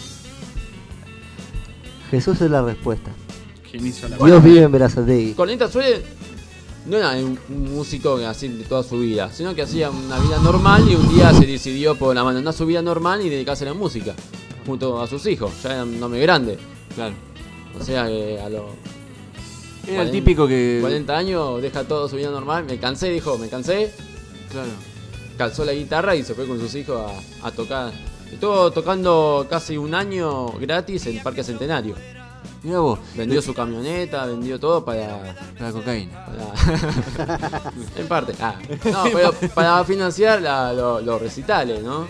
C: Jesús es la respuesta.
A: ¿Quién hizo la
C: Dios
B: Bueno,
C: vive en Berazategui.
B: Corneta Suárez no era un, un músico así de toda su vida, sino que hacía una vida normal y un día se decidió por abandonar su vida normal y dedicarse a la música, junto a sus hijos, ya era un hombre grande.
R: Claro.
B: O sea que a los
R: Era el típico que...
B: cuarenta años deja todo su vida normal, me cansé, dijo, me cansé.
R: Claro.
B: Calzó la guitarra y se fue con sus hijos a, a tocar. Estuvo tocando casi un año gratis en Parque Centenario.
R: Mira vos.
B: Vendió su camioneta, vendió todo para...
R: Para cocaína.
B: Para... en parte. Ah, no, pero para financiar la, lo, los recitales, ¿no?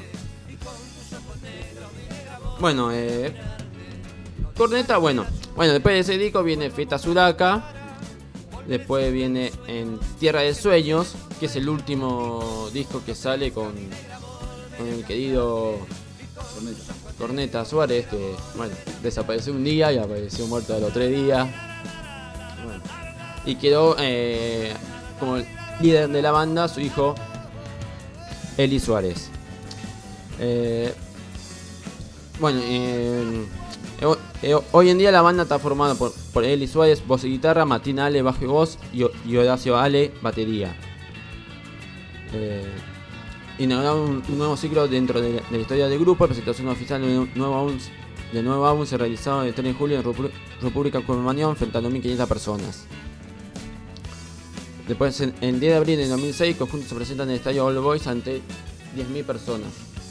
B: Bueno, eh... Corneta, bueno. Bueno, después de ese disco viene Fiesta Sudaca. Después viene En Tierra de Sueños, que es el último disco que sale con, con el querido Corneta. Corneta Suárez, que bueno, desapareció un día y apareció muerto a los tres días. Bueno, y quedó eh, como líder de la banda su hijo Eli Suárez. Eh, bueno, eh, eh, hoy en día la banda está formada por, por Eli Suárez, voz y guitarra, Martín Ale, bajo y voz, y, y Horacio Ale, batería. Eh, inauguraron un, un nuevo ciclo dentro de la, de la historia del grupo. La presentación oficial de un nuevo álbum, del nuevo álbum se realizó el tres de julio en Repu- República Cromañón frente a dos mil quinientas personas. Después, en el diez de abril de dos mil seis, conjuntos se presentan en el estadio All Boys ante diez mil personas.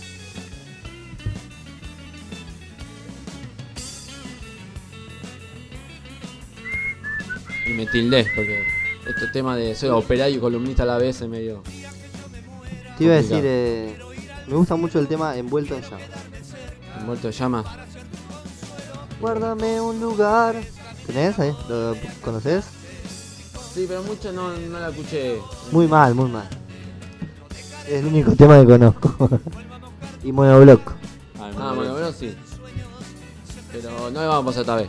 B: Y me tildé porque este tema de ser operario y columnista a la vez es medio...
C: Te iba a
B: complicado.
C: decir, eh, me gusta mucho el tema Envuelto en llamas.
B: Envuelto en llamas.
C: Guárdame un lugar. ¿Tenés ahí? ¿Lo conoces?
B: Sí, pero mucho no, no la escuché.
C: Muy mal, muy mal. Es el único tema que conozco. Y Monobloc.
B: Ah, bueno, bueno, sí. Pero no le vamos a pasar esta vez.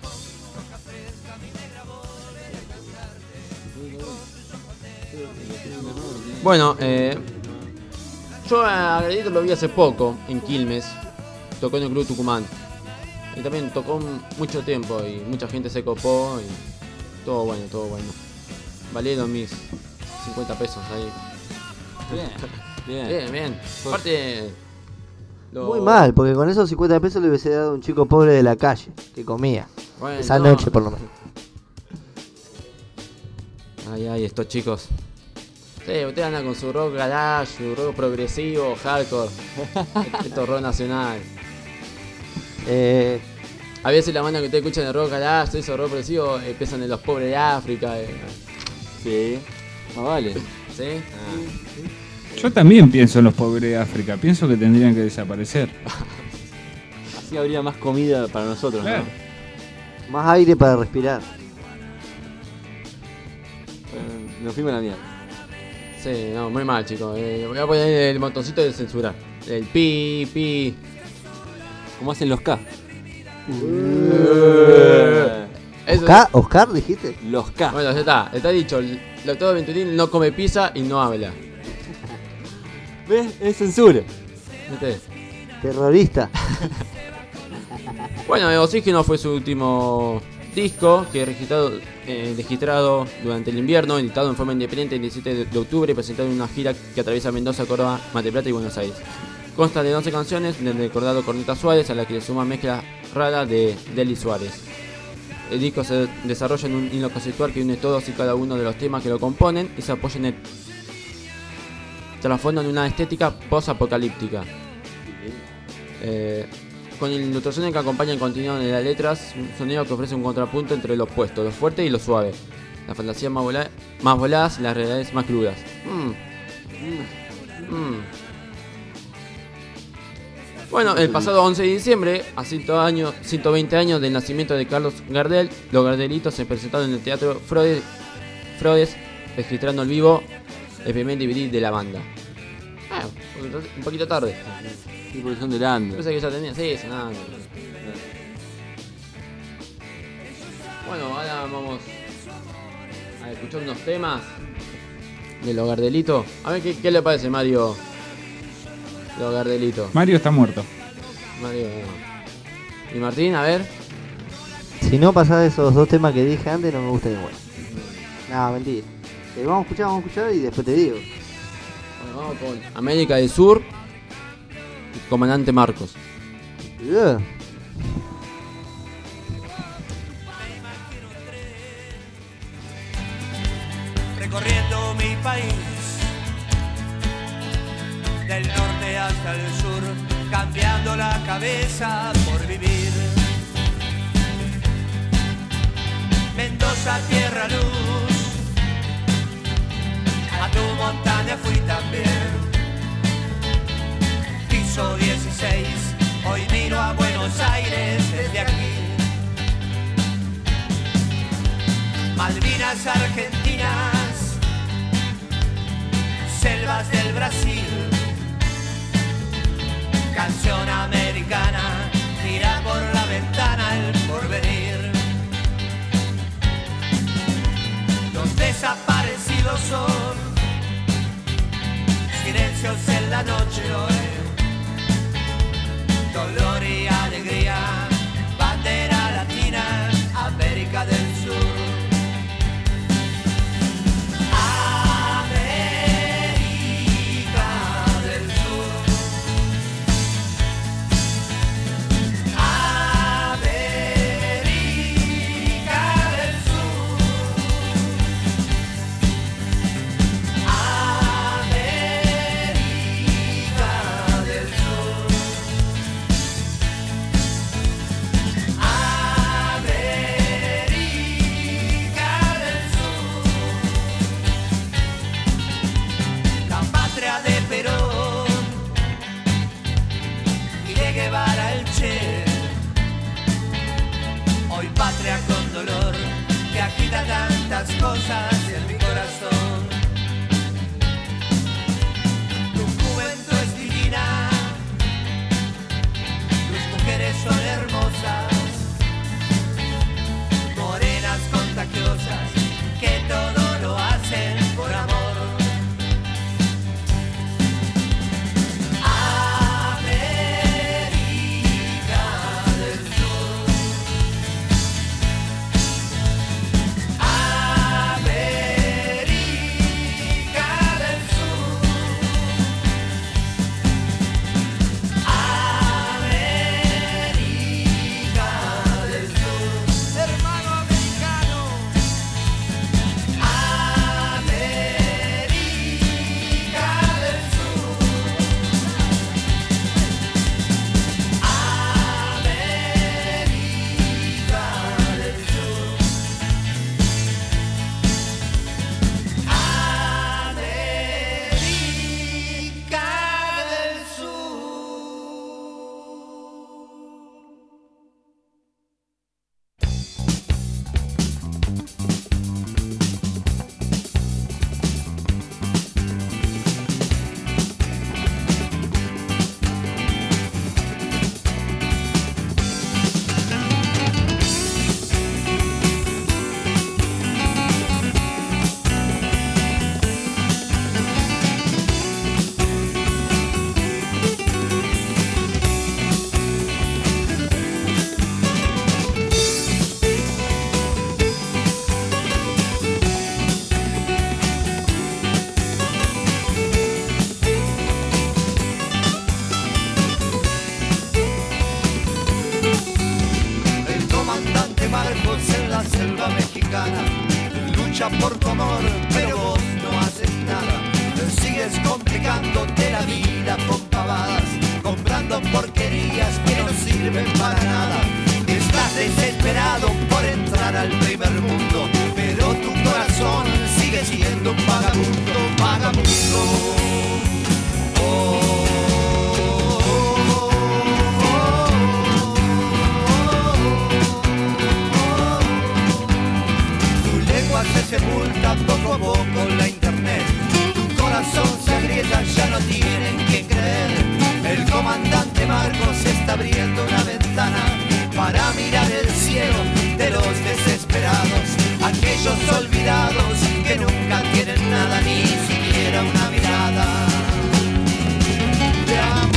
B: Bueno, eh, yo a Gradito lo vi hace poco en Quilmes. Tocó en el Club Tucumán. Y también tocó mucho tiempo y mucha gente se copó y todo bueno, todo bueno. Valieron mis cincuenta pesos ahí.
R: Bien, bien.
B: Bien, bien. Aparte... lo-
C: Muy mal, porque con esos cincuenta pesos le hubiese dado a un chico pobre de la calle, que comía.
B: Bueno,
C: Esa
B: no.
C: noche por lo menos.
B: Ay, ay, estos chicos. Sí, ustedes andan con su rock garage, su rock progresivo, hardcore. Esto es rock nacional.
C: Eh,
B: A veces la banda que ustedes escuchan de rock garage, eso rock progresivo, empiezan en los pobres de África. Eh.
R: Sí. Ah, vale.
B: ¿Sí?
A: Yo también pienso en los pobres de África. Pienso que tendrían que desaparecer.
R: Así habría más comida para nosotros,
A: Claro.
R: ¿no?
C: más aire para respirar.
R: Bueno, nos fuimos a la mierda.
B: Sí, no, muy mal, chicos. Eh, voy a poner el botoncito de censurar. El pi, pi.
R: ¿Cómo hacen los K?
B: Eso-
C: ¿Oscar? ¿Oscar dijiste?
R: Los K.
B: Bueno, ya está. Está dicho. El doctor Venturín no come pizza y no habla.
R: ¿Ves? Es censura.
B: ¿Viste?
C: Terrorista.
B: Bueno, Oxígeno fue su último disco, que registrado, eh, registrado durante el invierno, editado en forma independiente el diecisiete de octubre y presentado en una gira que atraviesa Mendoza, Córdoba, Mar del Plata y Buenos Aires. Consta de once canciones del recordado Corneta Suárez, a la que le suma mezcla rara de Deli Suárez. El disco se desarrolla en un hilo conceptual que une todos y cada uno de los temas que lo componen y se apoya en el trasfondo en una estética post-apocalíptica. Eh, con ilustraciones que acompañan continuo de las letras, un sonido que ofrece un contrapunto entre lo opuesto, lo fuerte y lo suave. Las fantasías más, vola más voladas y las realidades más crudas. Mm. Mm. Mm. Bueno, el pasado once de diciembre, a ciento años, ciento veinte años del nacimiento de Carlos Gardel, los Gardelitos se presentaron en el Teatro Frodes, Frodes, registrando en vivo el primer D V D de la banda. Ah, un poquito tarde.
R: Sí, porque son de Landa.
B: Pensé que ya tenía, sí, sonando. Bueno, ahora vamos a escuchar unos temas de los Gardelitos. A ver, ¿qué, qué le parece, Mario? Los Gardelitos.
A: Mario está muerto.
B: Mario. Y Martín, a ver.
C: Si no pasás esos dos temas que dije antes, no me gusta igual. No, mentira. Eh, vamos a escuchar, vamos a escuchar y después te digo.
B: Bueno, vamos con América del Sur y Comandante Marcos.
C: Yeah.
Q: Recorriendo mi país, del norte hasta el sur, cambiando la cabeza por vivir. Mendoza, tierra, luz, a tu montaña fui también. Piso dieciséis, hoy miro a Buenos Aires desde aquí. Malvinas argentinas, selvas del Brasil, canción americana, mira por la ventana el porvenir. Los desaparecidos son silencios en la noche hoy, dolor y alegría, bandera latina, América del Sur. Hoy patria con dolor que agita tantas cosas en mi corazón. Tu juventud es divina, tus mujeres son hermosas, morenas contagiosas que todo lo hacen por amor. lucha por tu amor, pero vos no haces nada. Sigues complicándote la vida con pavadas, comprando porquerías que no sirven para nada. Estás desesperado por entrar al primer mundo, pero tu corazón sigue siendo un vagabundo, vagabundo. Oh. Se sepulta poco a poco la internet. Tu corazón se agrieta, ya no tienen que creer. El comandante Marcos está abriendo una ventana para mirar el cielo de los desesperados, aquellos olvidados que nunca tienen nada, ni siquiera una mirada de amor.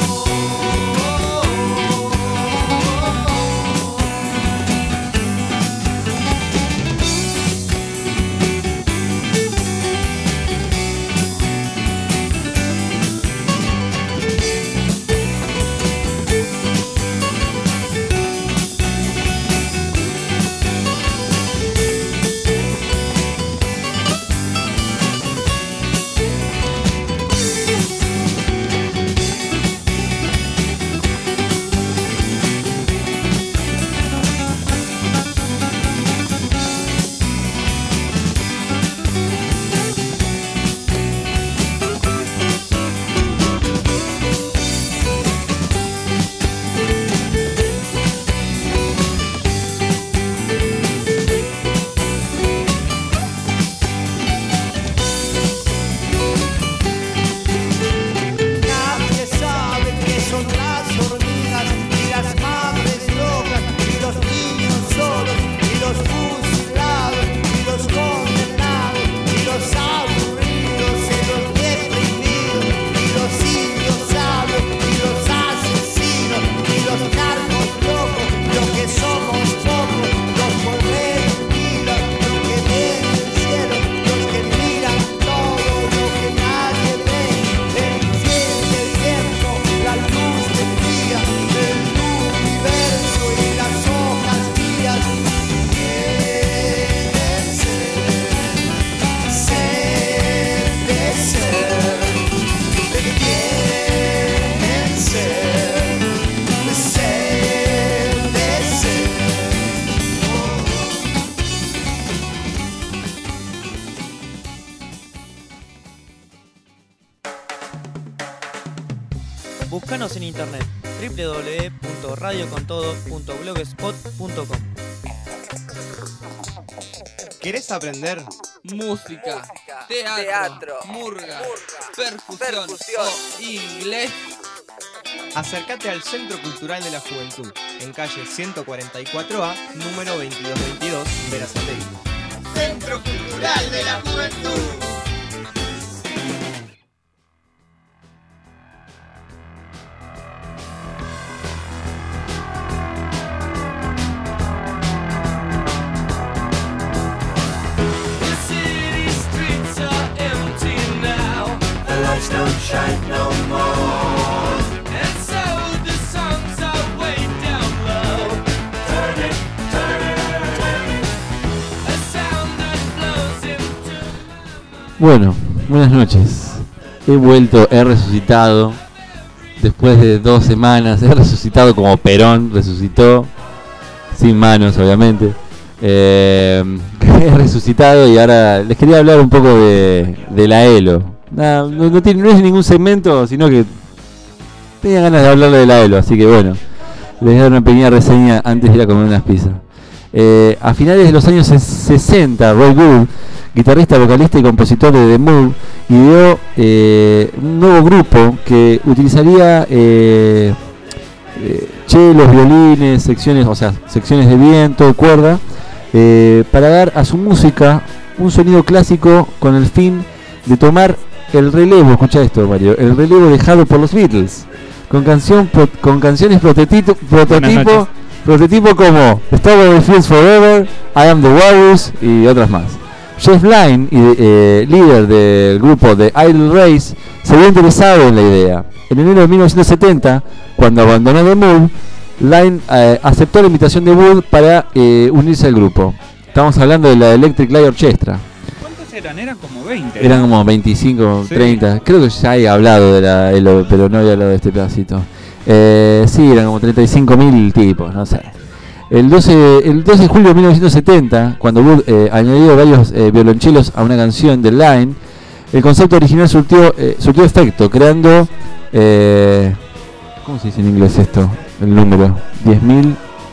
J: Búscanos en internet doble u doble u doble u punto radio con todo punto blogspot punto com.
D: ¿Querés aprender?
S: Música, teatro, teatro murga, murga percusión, percusión o inglés.
D: Acércate al Centro Cultural de la Juventud, en calle ciento cuarenta y cuatro A, número veintidós veintidós, Berazategui.
G: Centro Cultural de la Juventud.
M: Don't shine no more,
L: and so the songs are way down low.
M: Turn it, turn it, turn it.
L: A sound that flows into
R: Bueno, buenas noches. He vuelto, he resucitado. Después de dos semanas, he resucitado como Perón resucitó. Sin manos, obviamente. Eh, he resucitado y ahora les quería hablar un poco de, de la ELO. No, no, no, tiene, no es ningún segmento, sino que tenía ganas de hablarle de la ELO, así que bueno, les voy a dar una pequeña reseña antes de ir a comer unas pizzas. Eh, a finales de los años sesenta, Roy Wood, guitarrista, vocalista y compositor de The Move, ideó eh, un nuevo grupo que utilizaría eh, eh, chelos, violines, secciones, o sea, secciones de viento, cuerda, eh, para dar a su música un sonido clásico con el fin de tomar el relevo, escucha esto, Mario, el relevo dejado por los Beatles, con canción pro, con canciones prototipo prototipo, prototipo como Star of the Fields Forever, I Am the Walrus y otras más. Jeff Lynne, eh, líder del grupo The Idle Race, se vio interesado en la idea. En enero de mil novecientos setenta, cuando abandonó The Move, Lynne eh, aceptó la invitación de Wood para eh, unirse al grupo. estamos hablando de la Electric Light Orchestra.
A: ¿Cuántos eran? Eran como veinte.
R: Eran como veinticinco, sí. treinta. Creo que ya he hablado de la E L O, pero no he hablado de este pedacito. Eh, sí, eran como treinta y cinco mil tipos, no sé. El doce, el doce de julio de mil novecientos setenta, cuando Wood eh, añadió varios eh, violonchelos a una canción de Line, el concepto original surtió, eh, surtió efecto, creando... Eh, ¿Cómo se dice en inglés esto? El número. diez mil...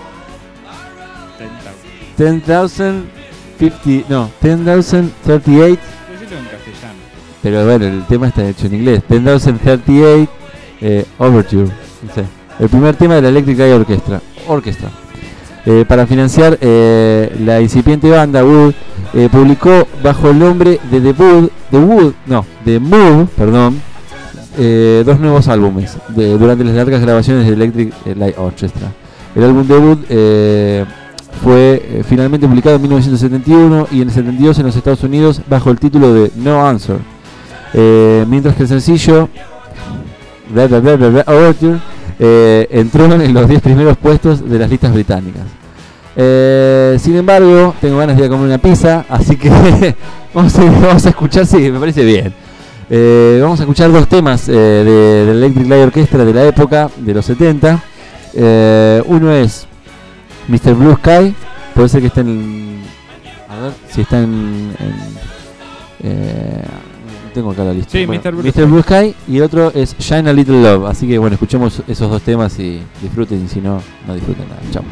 R: diez mil cincuenta... No, diez mil treinta y ocho...
A: Decirlo en castellano.
R: Pero bueno, el tema está hecho en inglés. diez mil treinta y ocho eh, Overture. No sé. El primer tema de la Electric Light Orchestra. Orchestra. Eh, para financiar eh, la incipiente banda, Wood eh, publicó bajo el nombre de The Wood, The Wood, no, The Mood, perdón, eh, dos nuevos álbumes de, durante las largas grabaciones de Electric Light Orchestra. El álbum debut eh, fue eh, finalmente publicado en mil novecientos setenta y uno y en el setenta y dos en los Estados Unidos bajo el título de No Answer, eh, mientras que el sencillo bla, bla, bla, bla, bla, Overture Eh, entró en los diez primeros puestos de las listas británicas. Eh, sin embargo, tengo ganas de ir a comer una pizza, así que vamos, a, vamos a escuchar, sí, me parece bien. Eh, vamos a escuchar dos temas eh, de, de Electric Light Orchestra de la época, de los setenta. Eh, uno es mister Blue Sky, puede ser que esté en... A ver si está en... en eh, tengo acá la lista.
A: Sí,
R: bueno,
A: mister Blue,
R: mister Blue Sky. Y el otro es Shine a Little Love. Así que bueno, escuchemos esos dos temas y disfruten. Y si no, no disfruten nada. Chao.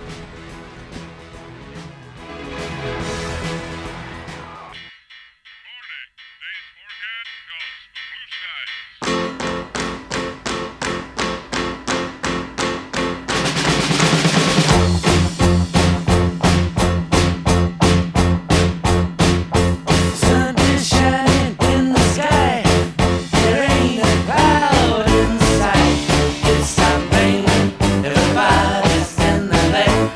L: Everybody's in the lake.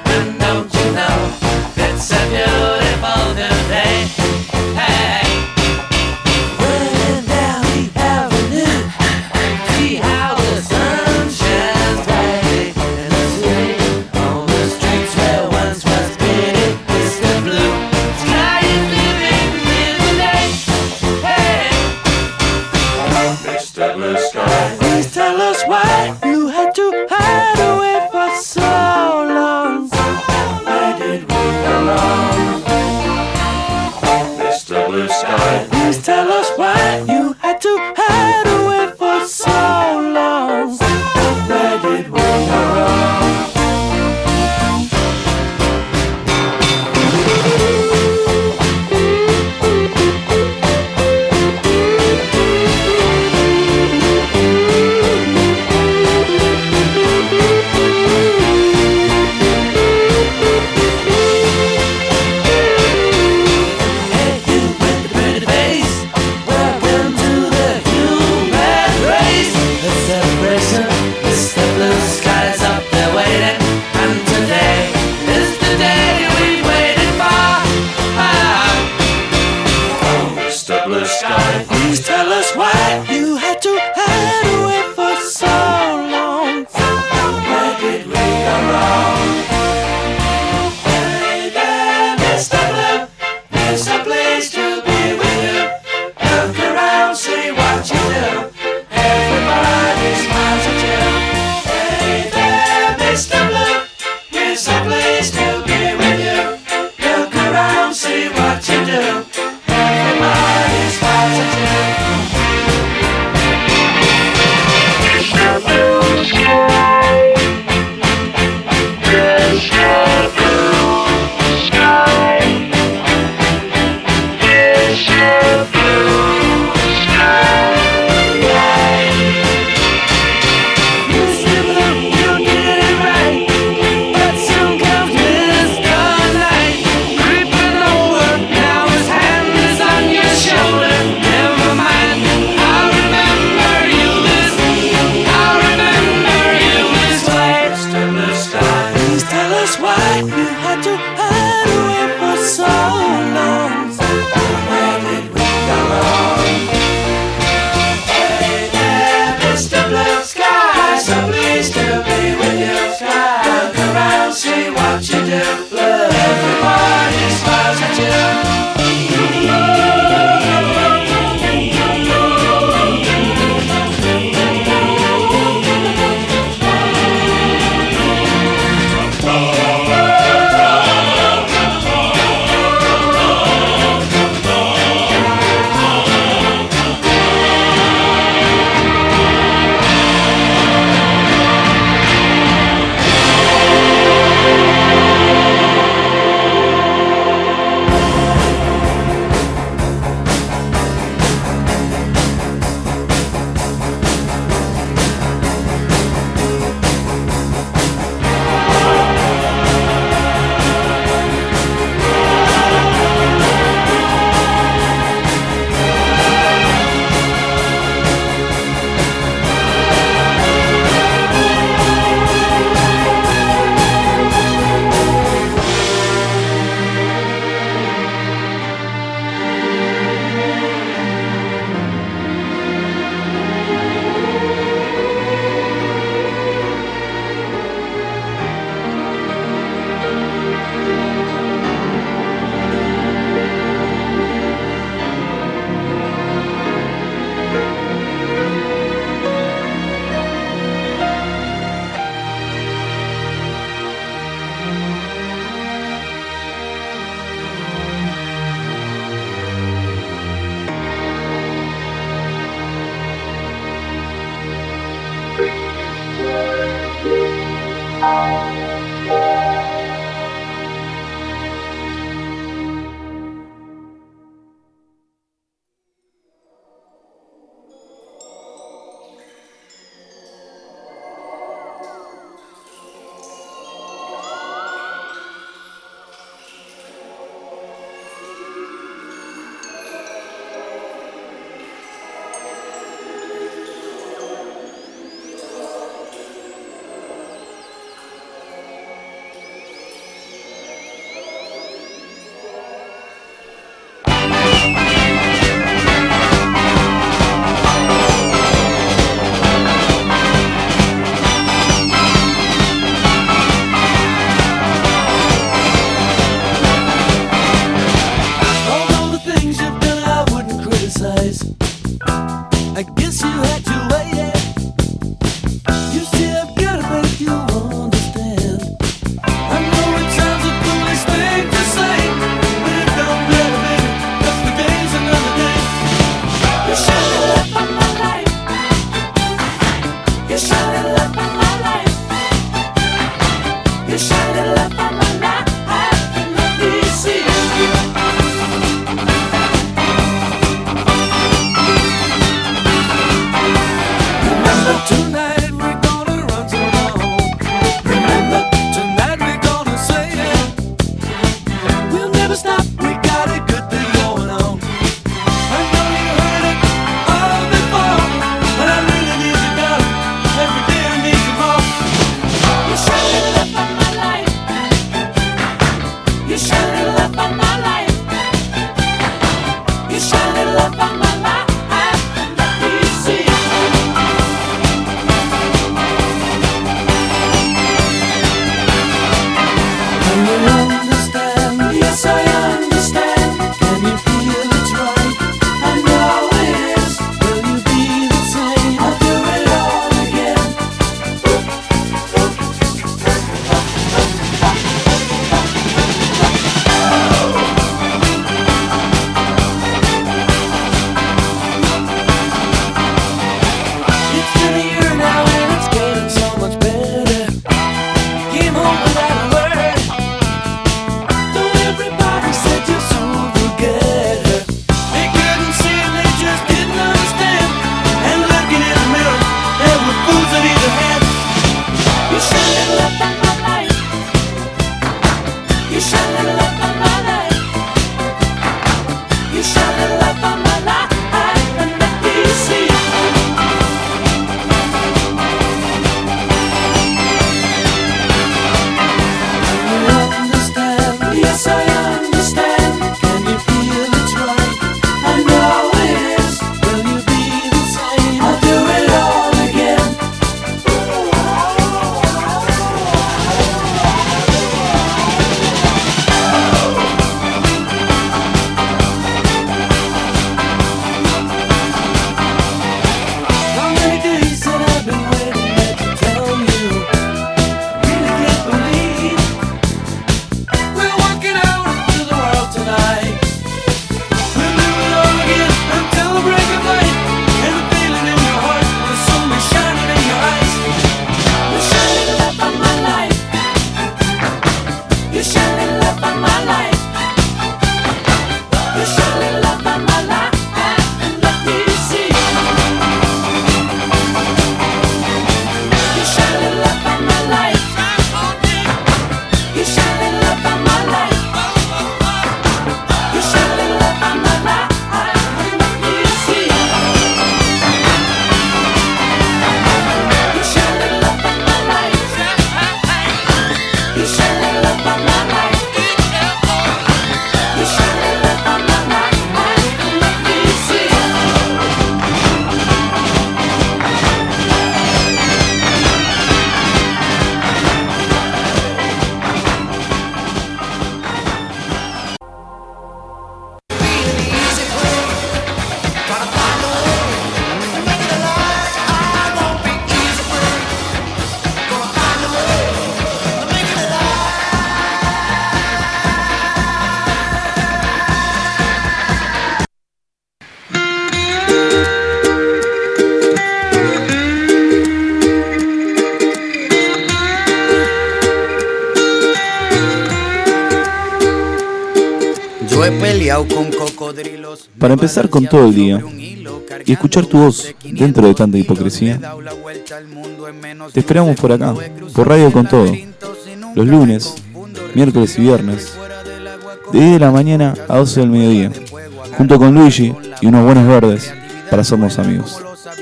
T: pintado con cocodrilos.
U: Para empezar con todo el día y escuchar tu voz dentro de tanta hipocresía, te esperamos por acá, por Radio Con Todo, los lunes, miércoles y viernes, de diez de la mañana a doce del mediodía, junto con Luigi y unos buenos verdes para hacernos amigos.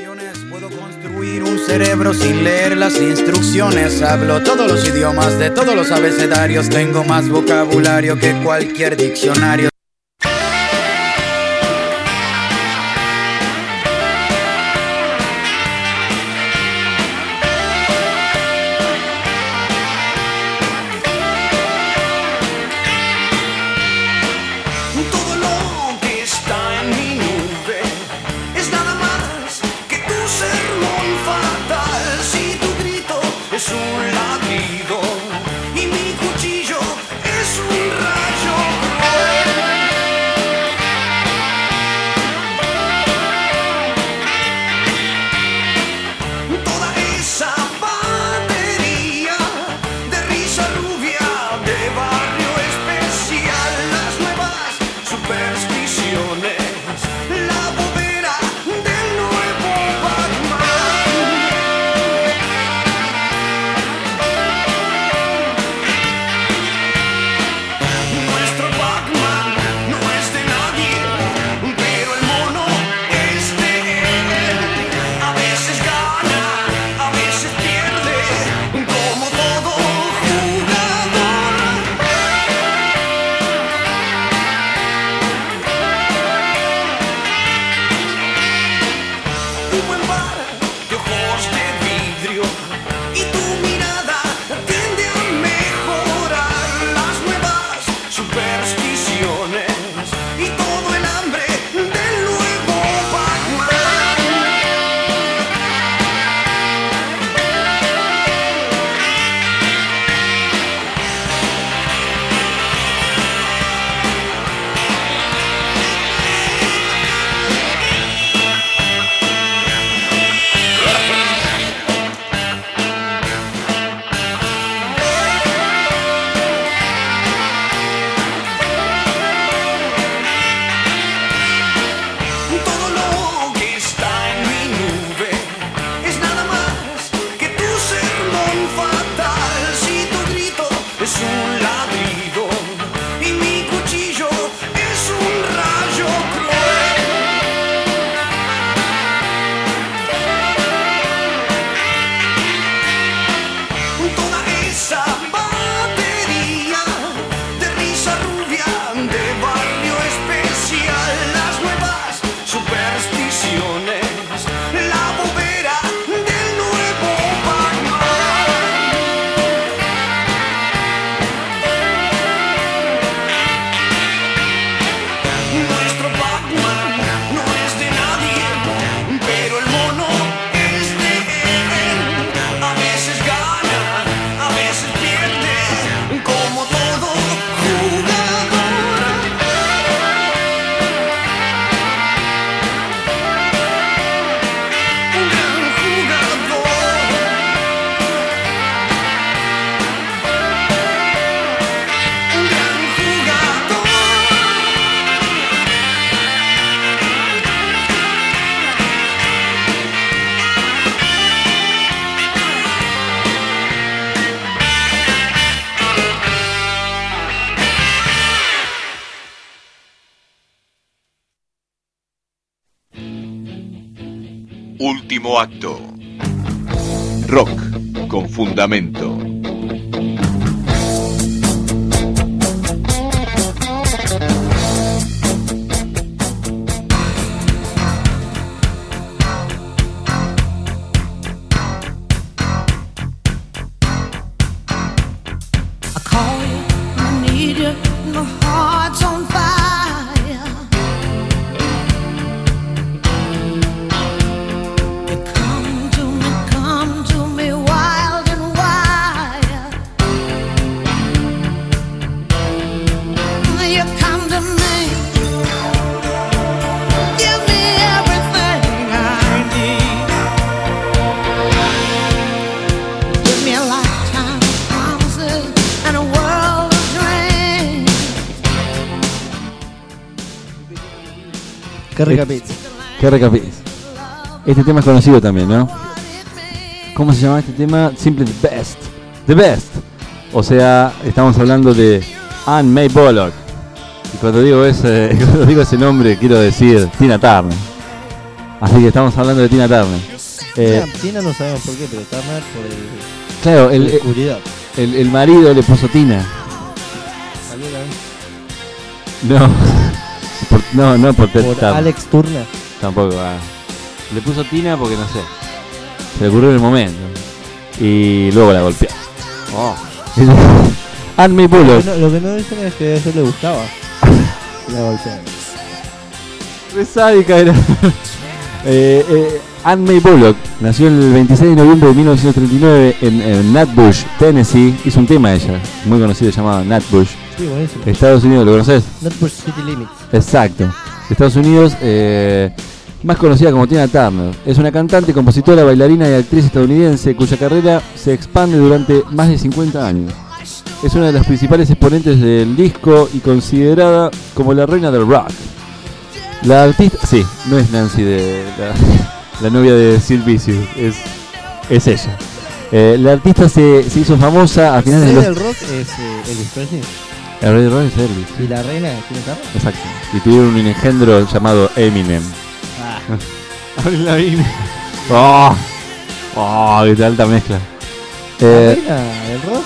T: Un cerebro sin leer las instrucciones. Hablo todos los idiomas de todos los abecedarios. Tengo más vocabulario que cualquier diccionario.
F: Último acto. Rock con fundamento.
V: Come to me wild and wide.
C: Qué rica pizza.
R: Qué rica pizza. Este tema es conocido también, ¿no? ¿Cómo se llama este tema? Simply the best. The best. O sea, estamos hablando de Anne May Bullock. Y cuando digo ese, cuando digo ese nombre, quiero decir Tina Turner. Así que estamos hablando de Tina Turner. Eh,
C: Tina, Tina no sabemos por qué, pero Turner por el.
R: Claro, el,
C: por la oscuridad.
R: El, el marido le puso Tina. No, por, no, no por,
C: por
R: Turner.
C: Alex Turner.
R: Tampoco. Ah. Le puso Tina porque no sé. Se le ocurrió en el momento. Y luego la golpeó. Oh. Anne May Bullock.
C: Lo que no, lo que no dicen es que a eso le gustaba. La golpearon.
R: Re sádica era. eh, eh, Anne May Bullock nació el veintiséis de noviembre de mil novecientos treinta y nueve en, en Nutbush, Tennessee. Hizo un tema ella, muy conocido, llamado Nutbush.
C: Sí, buenísimo.
R: Estados Unidos, ¿lo conoces?
C: Nutbush City Limits.
R: Exacto. Estados Unidos, eh, más conocida como Tina Turner. Es una cantante, compositora, bailarina y actriz estadounidense cuya carrera se expande durante más de cincuenta años. Es una de las principales exponentes del disco y considerada como la reina del rock. La artista, sí, no es Nancy de la, la novia de Sid Vicious, es, es ella. Eh, la artista se, se hizo famosa a finales de los...
C: El rock es eh, Elvis Presley.
R: El rey del rock es Elvis.
C: ¿Y la reina quién está?
R: Exacto. Y tuvieron un engendro llamado Eminem.
C: Ah.
R: Abril Lavigne. Oh, oh, qué alta mezcla.
C: La
R: Eh,
C: reina del rock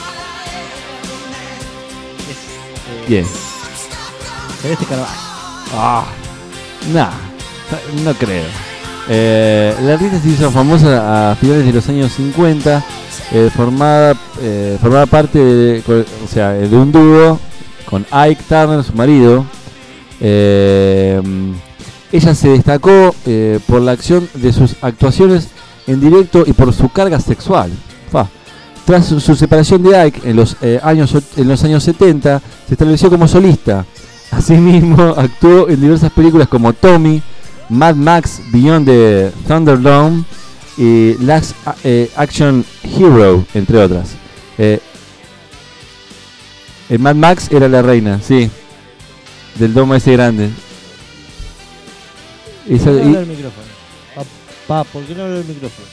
C: es eh,
R: bien.
C: Celeste Carvalho.
R: Ah, nah, no creo. Eh, la artista se hizo famosa a finales de los años cincuenta, eh, formada, eh, formaba parte de, o sea, de un dúo con Ike Turner, su marido. Eh, ella se destacó eh, por la acción de sus actuaciones en directo y por su carga sexual. Fa. Tras su, su separación de Ike en los, eh, años, en los años setenta, se estableció como solista. Asimismo, actuó en diversas películas como Tommy, Mad Max Beyond the Thunderdome y Last eh, Action Hero, entre otras. Eh, en Mad Max era la reina, sí, del domo ese grande. Y,
C: ¿Por qué no
R: y,
C: habla el micrófono? Pa, pa, ¿por qué no habla el micrófono?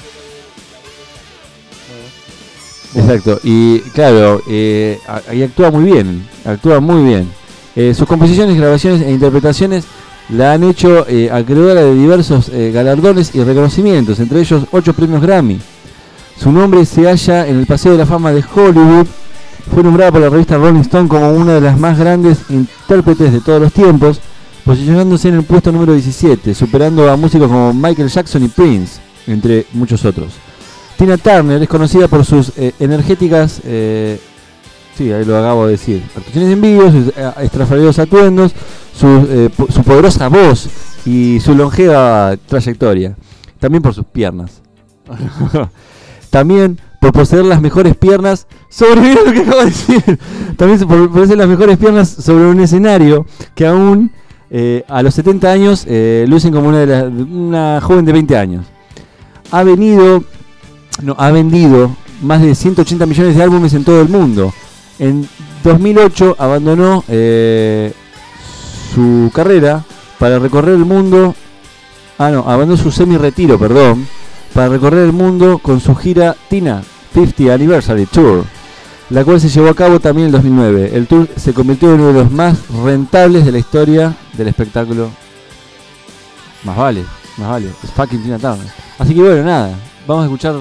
R: exacto, y claro, eh, ahí actúa muy bien, actúa muy bien. Eh, sus composiciones, grabaciones e interpretaciones la han hecho eh, acreedora de diversos eh, galardones y reconocimientos, entre ellos ocho premios Grammy. Su nombre se halla en el Paseo de la Fama de Hollywood. Fue nombrada por la revista Rolling Stone como una de las más grandes intérpretes de todos los tiempos, posicionándose en el puesto número diecisiete, superando a músicos como Michael Jackson y Prince, entre muchos otros. Tina Turner es conocida por sus eh, energéticas... Eh, Sí, ahí lo acabo de decir. Actuaciones en vivo, sus eh, estrafalarios atuendos, su, eh, po su poderosa voz y su longeva trayectoria. También por sus piernas. También por poseer las mejores piernas sobre... Mira lo que acabo de decir. También por poseer las mejores piernas sobre un escenario que aún eh, a los setenta años eh, lucen como una, de las, una joven de veinte años. Ha venido... No, ha vendido más de ciento ochenta millones de álbumes en todo el mundo. En dos mil ocho abandonó eh, su carrera para recorrer el mundo. Ah, no, abandonó su semi-retiro, perdón, para recorrer el mundo con su gira Tina cincuenta Anniversary Tour, la cual se llevó a cabo también en dos mil nueve. El tour se convirtió en uno de los más rentables de la historia del espectáculo. Más vale, más vale, es fucking Tina Turner. Así que bueno, nada, vamos a escuchar.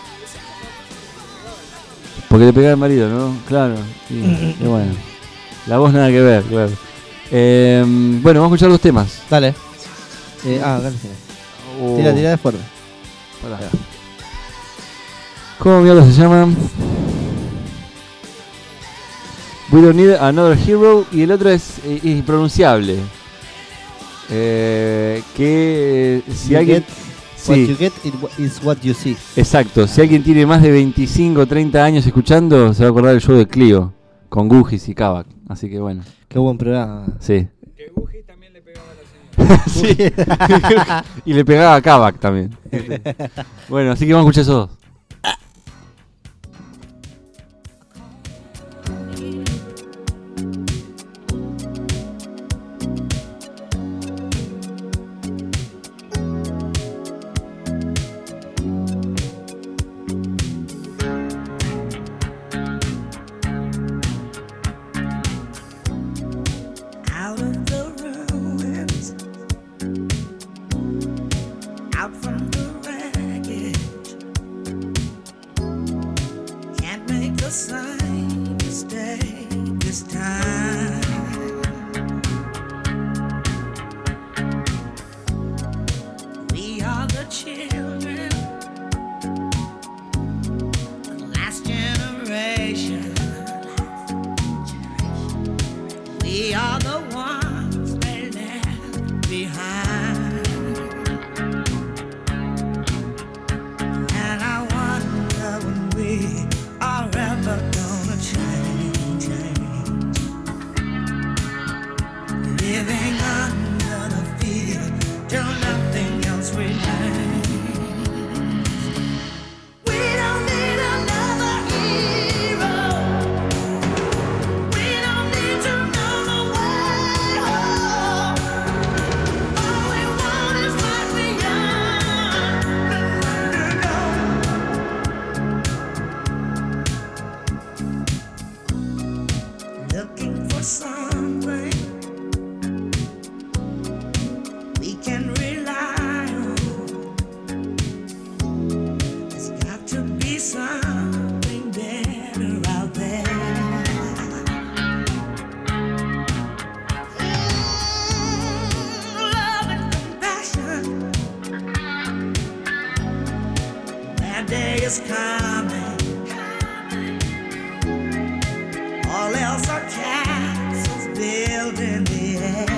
R: Porque le pegaba al marido, ¿no? Claro. Sí, y bueno. La voz nada que ver, claro. Eh, bueno, vamos a escuchar los temas.
C: Dale. Eh, ah, dale. Oh. Tira, tira de fuerte.
R: Hola. ¿Cómo mierda se llaman? We Don't Need Another Hero. Y el otro es eh, impronunciable. Eh, que si
C: you
R: alguien...
C: Get, what you get is what you see.
R: Exacto, si alguien tiene más de veinticinco o treinta años escuchando, se va a acordar del show de Clio, con Gugis y Kavak, así que bueno.
C: Qué buen programa.
R: Sí.
A: Que Gugis también le pegaba a la señora.
R: Sí. Y le pegaba a Kavak también. Bueno, así que vamos a escuchar esos dos.
M: is coming. All else are castles built in the air.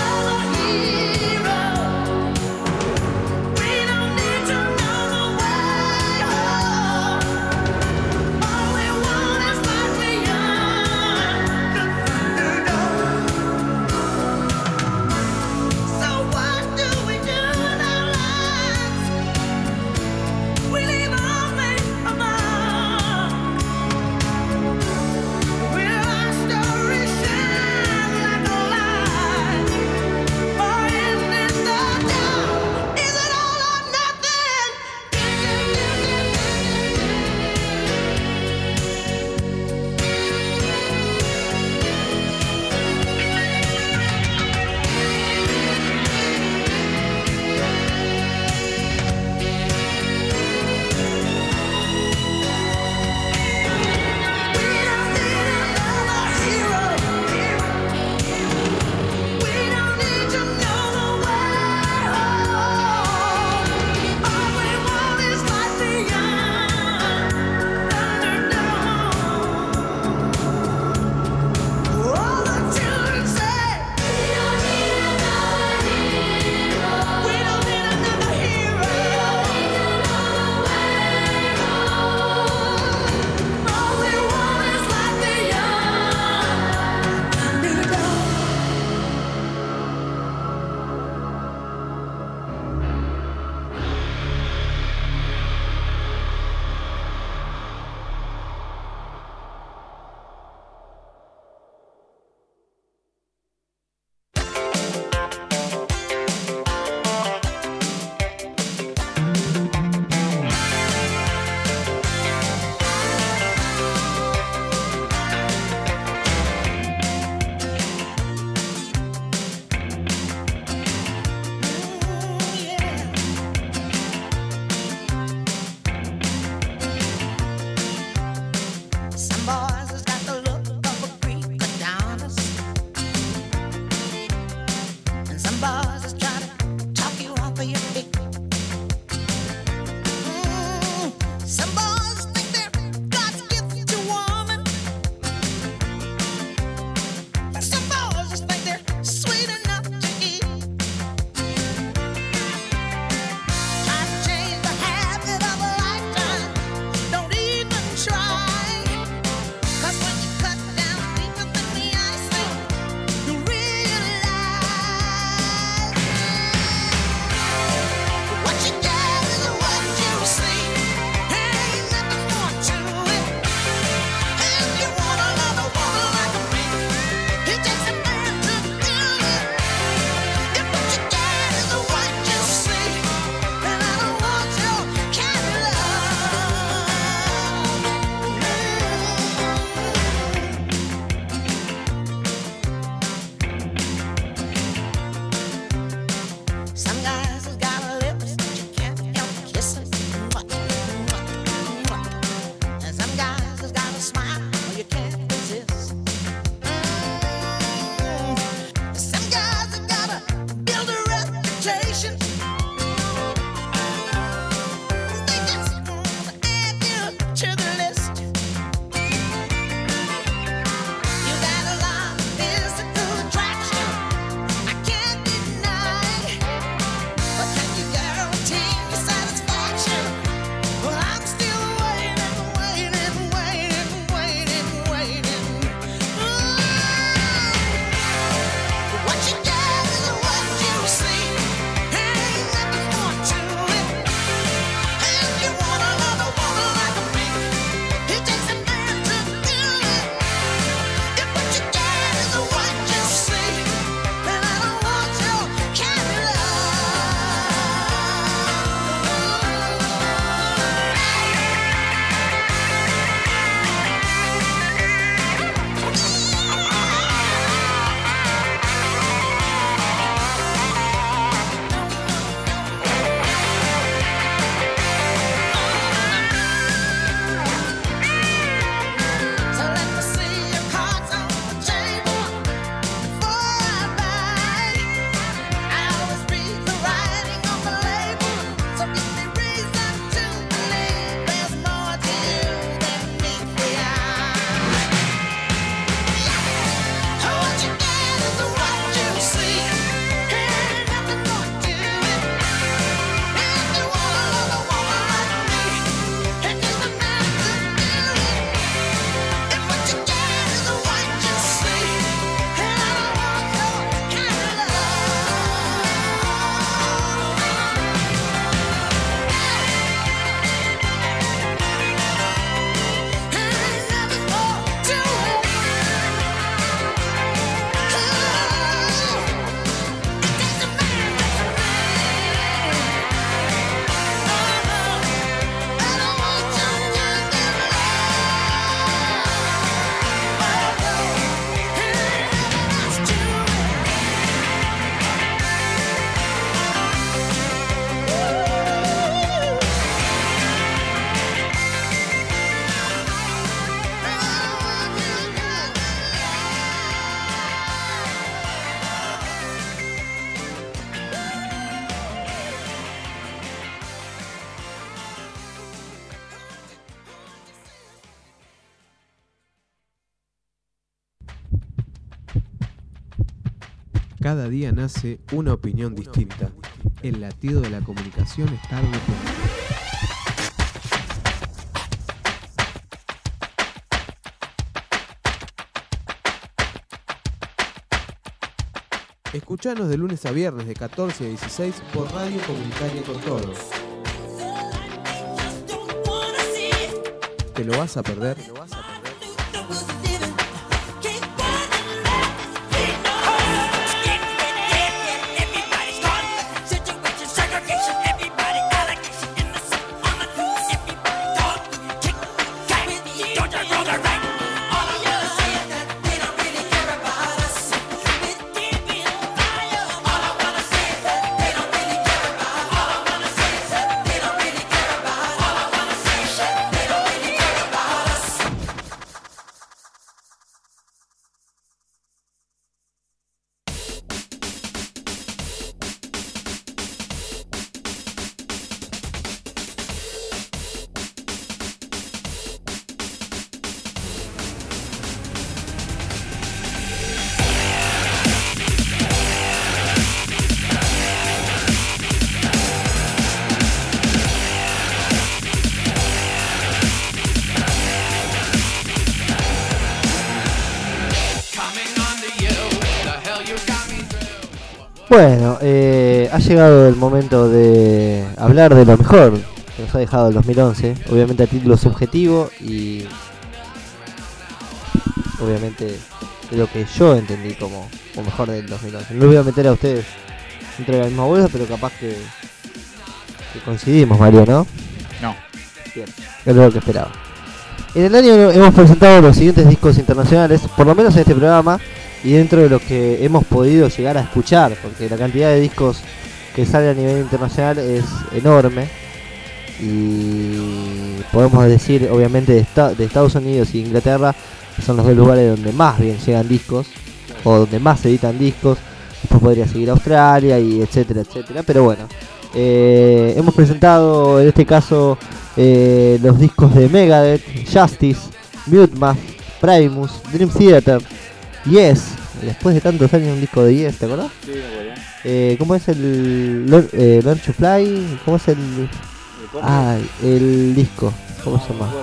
L: Way
H: Cada día nace una opinión distinta. El latido de la comunicación está algo Escuchanos de lunes a viernes de catorce a dieciséis por Radio Comunitaria con Todo. ¿Te lo vas a perder? ¿Te lo vas a perder?
C: Bueno, eh, ha llegado el momento de hablar de lo mejor que nos ha dejado el dos mil once, obviamente a título subjetivo y obviamente de lo que yo entendí como, como mejor del dos mil once. No los voy a meter a ustedes dentro de la misma bolsa, pero capaz que, que coincidimos, Mario, ¿no?
A: No.
C: Bien, es lo que esperaba. En el año hemos presentado los siguientes discos internacionales, por lo menos en este programa, y dentro de lo que hemos podido llegar a escuchar, porque la cantidad de discos que sale a nivel internacional es enorme, y podemos decir obviamente de, esta, de Estados Unidos e Inglaterra, que son los dos lugares donde más bien llegan discos, o donde más se editan discos. Después podría seguir Australia y etcétera, etcétera, pero bueno, eh, hemos presentado en este caso eh, los discos de Megadeth, Justice, Mute Math, Primus, Dream Theater, Yes, después de tantos años un disco de Yes, ¿te acordás?
R: Sí, me acuerdo.
C: Eh, ¿Cómo es el Learn, eh, Learn to Fly? ¿Cómo es el...? Ah, el disco, ¿cómo se llama?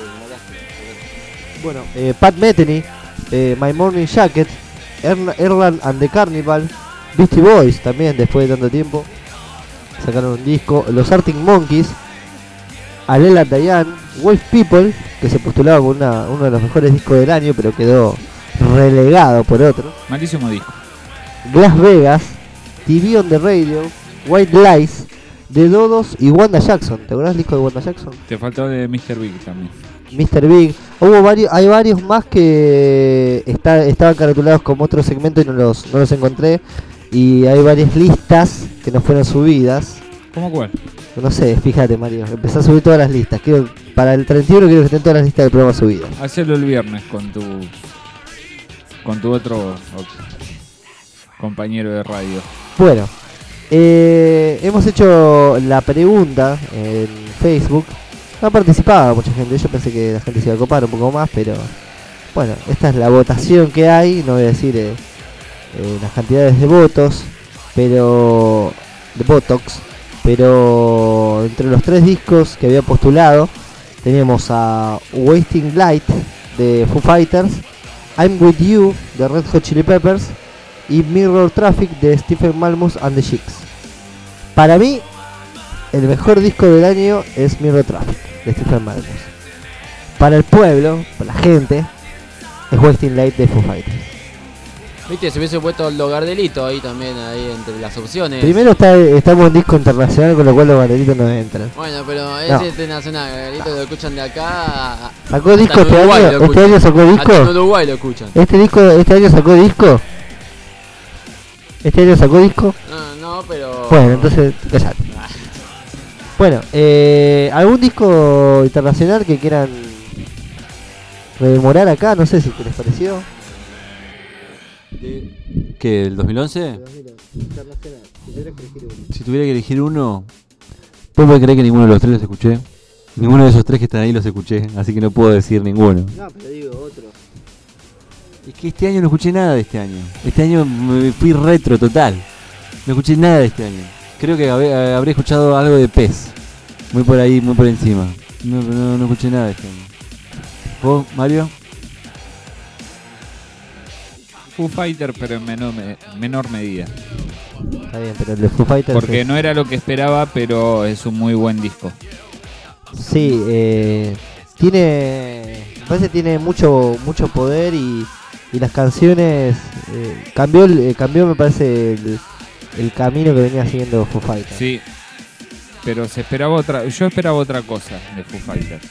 C: Bueno, eh, Pat Metheny, eh, My Morning Jacket, er Erland and the Carnival, Beastie Boys también, después de tanto tiempo, sacaron un disco, los Arctic Monkeys, Alela Diane, Wolf People, que se postulaba con una, uno de los mejores discos del año, pero quedó relegado por otro.
A: Malísimo disco.
C: Las Vegas, T V on the Radio, White Lies, The Dodos y Wanda Jackson. ¿Te acuerdas del disco de Wanda Jackson?
A: Te faltó de mister Big también.
C: mister Big. Hubo varios, hay varios más que está, estaban caratulados como otro segmento y no los, no los encontré. Y hay varias listas que no fueron subidas.
A: ¿Cómo cuál?
C: No sé, fíjate, Mario, empecé a subir todas las listas. Quiero, para el treinta y uno quiero que estén todas las listas del programa subidas.
A: Hacelo el viernes con tu con tu otro compañero de radio.
C: Bueno, eh, hemos hecho la pregunta en Facebook. No participaba mucha gente, yo pensé que la gente se iba a copar un poco más, pero bueno, esta es la votación que hay. No voy a decir eh, eh, las cantidades de votos, pero de Botox, pero entre los tres discos que había postulado teníamos a Wasting Light de Foo Fighters, I'm With You de Red Hot Chili Peppers y Mirror Traffic de Stephen Malmus and the Chicks. Para mí, el mejor disco del año es Mirror Traffic de Stephen Malmus. Para el pueblo, para la gente, es Wasting Light de Foo Fighters.
B: Viste, se hubiese puesto el Gardelito ahí también, ahí entre las opciones.
C: Primero está, estamos en disco internacional, con lo cual los Gardelitos no entran.
B: Bueno, pero es
C: no.
B: internacional, Gardelito lo escuchan de acá.
C: ¿Sacó disco este año? ¿Este año sacó disco?
B: Hasta en Uruguay lo escuchan.
C: ¿Este disco, este año sacó disco? ¿Este año sacó disco?
B: No, no, pero...
C: Bueno, entonces, callate. Bueno, eh, ¿algún disco internacional que quieran rememorar acá? No sé si te les pareció.
R: De, ¿Qué? ¿El dos mil once?
C: Internacional. Si tuvieras que elegir uno.
R: Si tuviera que elegir uno, pues puede creer que ninguno de los tres los escuché. Ninguno de esos tres que están ahí los escuché, así que no puedo decir ninguno.
C: No, pero digo otro.
R: Es que este año no escuché nada de este año. Este año me fui retro total. No escuché nada de este año. Creo que habré, habré escuchado algo de P E S. Muy por ahí, muy por encima. No, no, no escuché nada de este año. ¿Vos, Mario?
A: Foo Fighter, pero en menor, me- menor medida.
C: Está bien, pero el de Foo Fighters
A: Porque
C: es-
A: no era lo que esperaba, pero es un muy buen disco.
C: Sí, eh, tiene, me parece que tiene mucho mucho poder y, y las canciones eh, cambió el- eh, cambió me parece el, el camino que venía siguiendo Foo Fighters.
A: Sí, pero se esperaba otra. Yo esperaba otra cosa de Foo Fighters.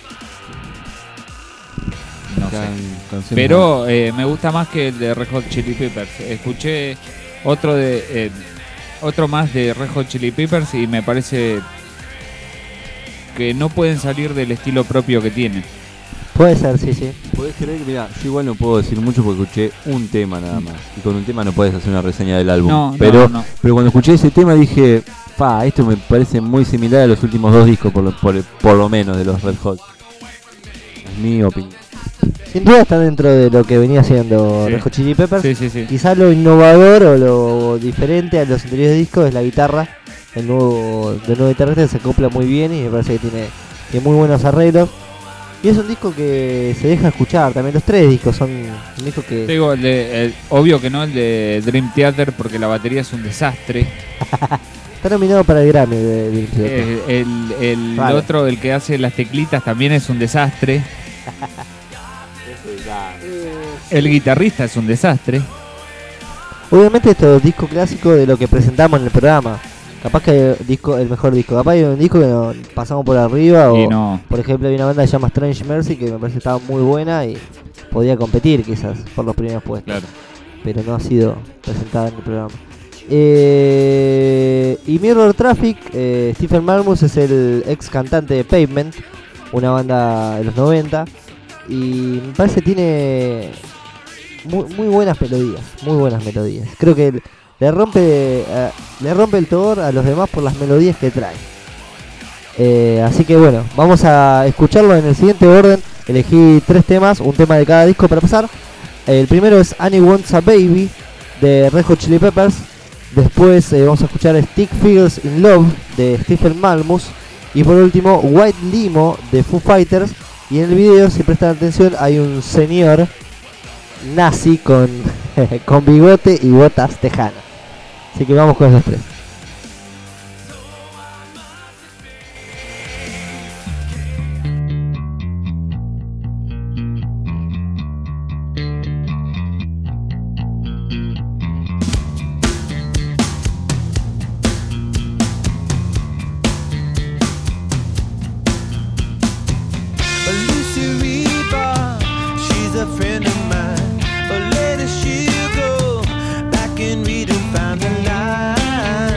A: No sé.
R: Canciones
A: Pero eh, me gusta más que el de Red Hot Chili Peppers. Escuché otro de eh, otro más de Red Hot Chili Peppers y me parece que no pueden salir del estilo propio que tienen.
C: Puede ser, sí, sí.
R: ¿Podés creer que, mira, yo igual no puedo decir mucho porque escuché un tema nada más. Y con un tema no puedes hacer una reseña del álbum.
A: No, no,
R: pero,
A: no.
R: pero cuando escuché ese tema dije, pa, esto me parece muy similar a los últimos dos discos, por lo, por, por lo menos, de los Red Hot. Es mi opinión.
C: Sin duda está dentro de lo que venía haciendo
A: Sí.
C: Red Hot Chili Peppers.
A: Sí, sí, sí.
C: Quizás lo innovador o lo diferente a los anteriores discos es la guitarra. El nuevo, del nuevo guitarrista se acopla muy bien y me parece que tiene, tiene muy buenos arreglos. Y es un disco que se deja escuchar. También los tres discos son un disco que...
A: Te digo, el de, el- obvio que no el de Dream Theater porque la batería es un desastre.
C: Está nominado para el Grammy de, de- de-
A: Eh, el el
C: Vale.
A: otro, el que hace las teclitas, también es un desastre. El guitarrista es un desastre.
C: Obviamente estos discos clásicos de lo que presentamos en el programa. Capaz que el, disco, el mejor disco. Capaz hay un disco que no- pasamos por arriba.
A: Y
C: O,
A: no.
C: por ejemplo, hay una banda que se llama Strange Mercy que me parece que estaba muy buena y podía competir quizás por los primeros puestos.
A: Claro.
C: Pero no ha sido presentada en el programa. Eh, y Mirror Traffic, eh, Stephen Malmus es el ex cantante de Pavement, una banda de los noventa. Y me parece que tiene muy, muy buenas melodías, muy buenas melodías. Creo que el- le rompe eh, le rompe el tobor a los demás por las melodías que trae. Eh, así que bueno, vamos a escucharlo en el siguiente orden. Elegí tres temas, un tema de cada disco para pasar. El primero es Annie Wants a Baby de Red Hot Chili Peppers. Después eh, vamos a escuchar Stick Figures in Love de Stephen Malmus. Y por último White Limo de Foo Fighters. Y en el video, si prestan atención, hay un señor nazi con, con bigote y botas tejanas. Así que vamos con esos tres.
Q: Lucy Reba, she's a friend of mine. But later she'll go back and read and find the line.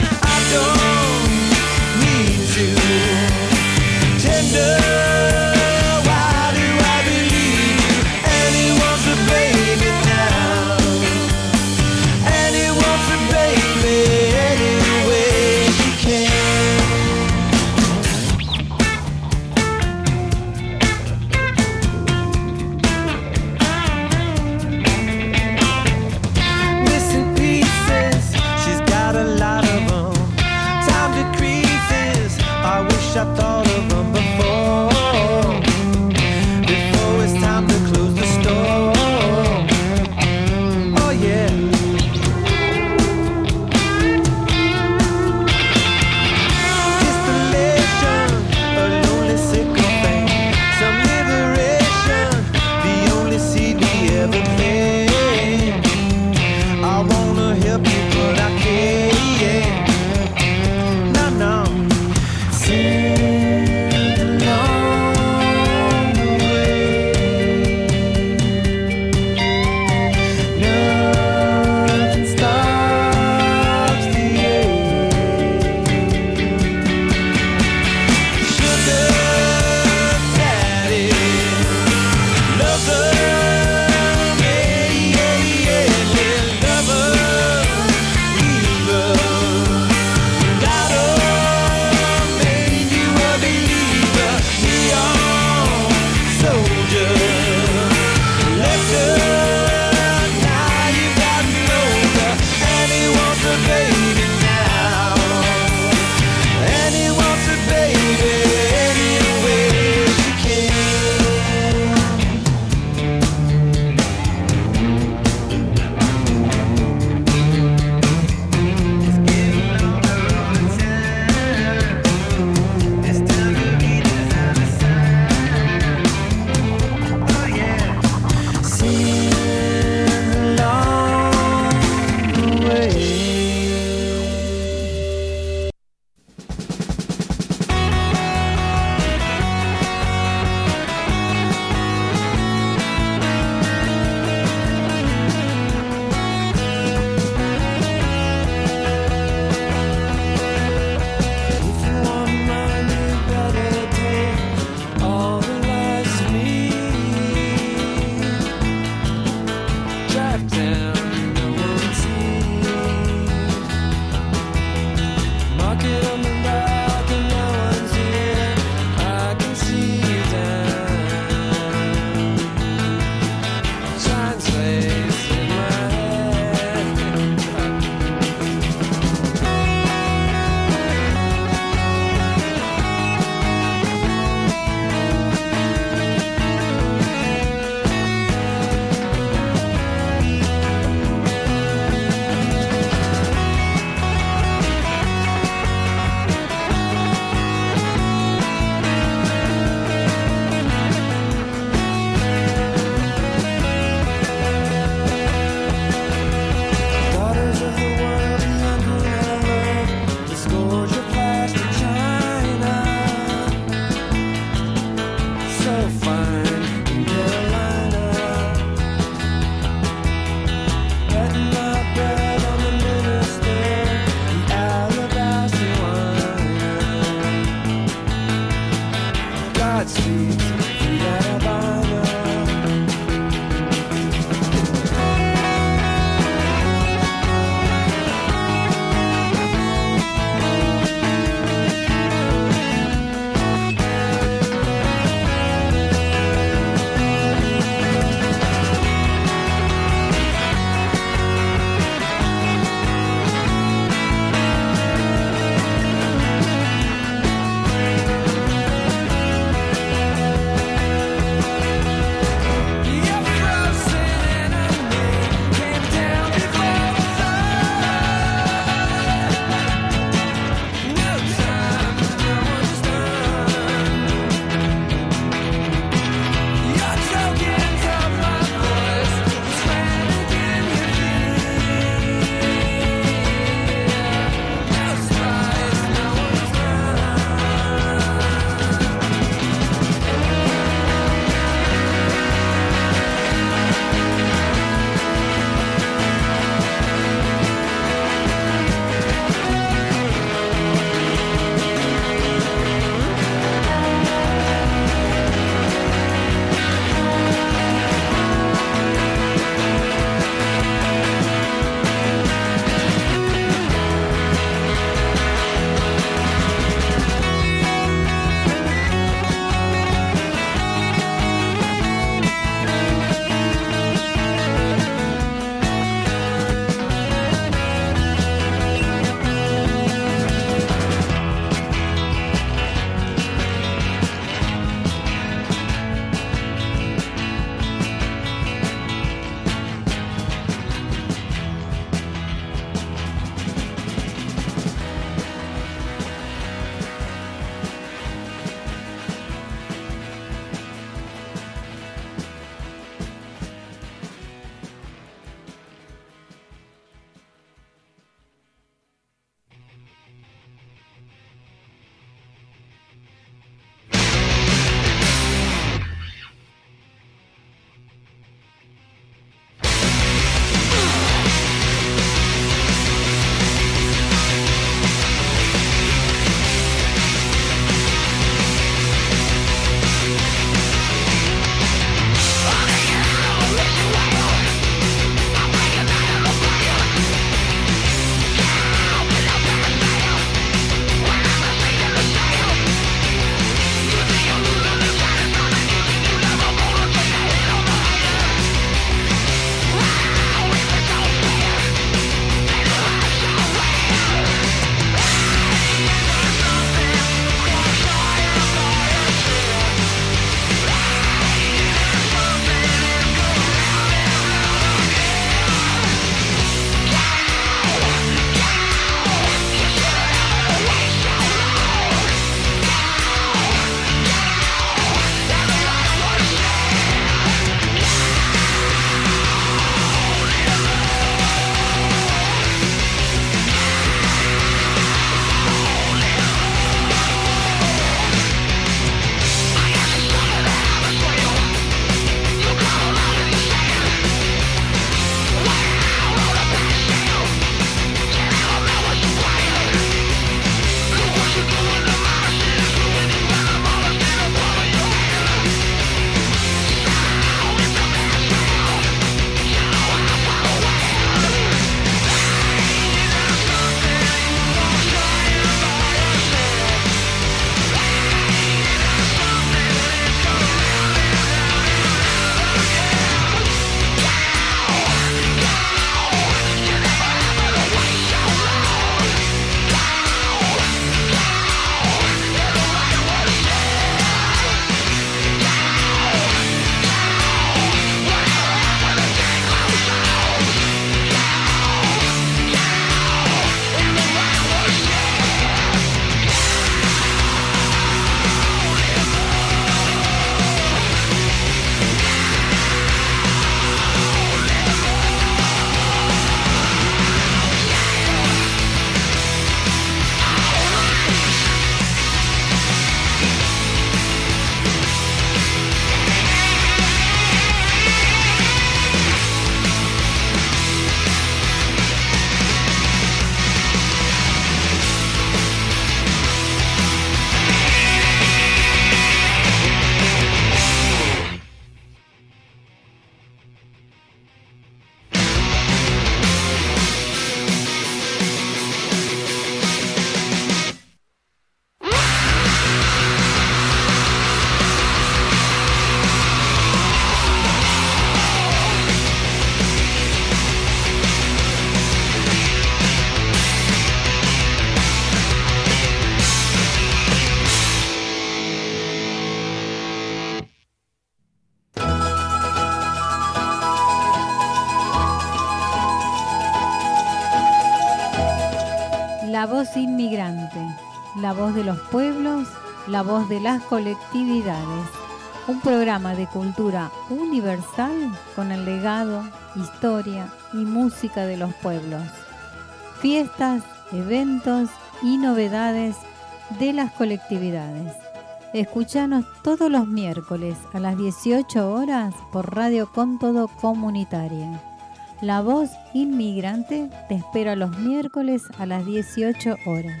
I: La voz inmigrante, la voz de los pueblos, la voz de las colectividades. Un programa de cultura universal con el legado, historia y música de los pueblos. Fiestas, eventos y novedades de las colectividades. Escuchanos todos los miércoles a las dieciocho horas por Radio Con Todo Comunitaria. La voz inmigrante te espera los miércoles a las dieciocho horas.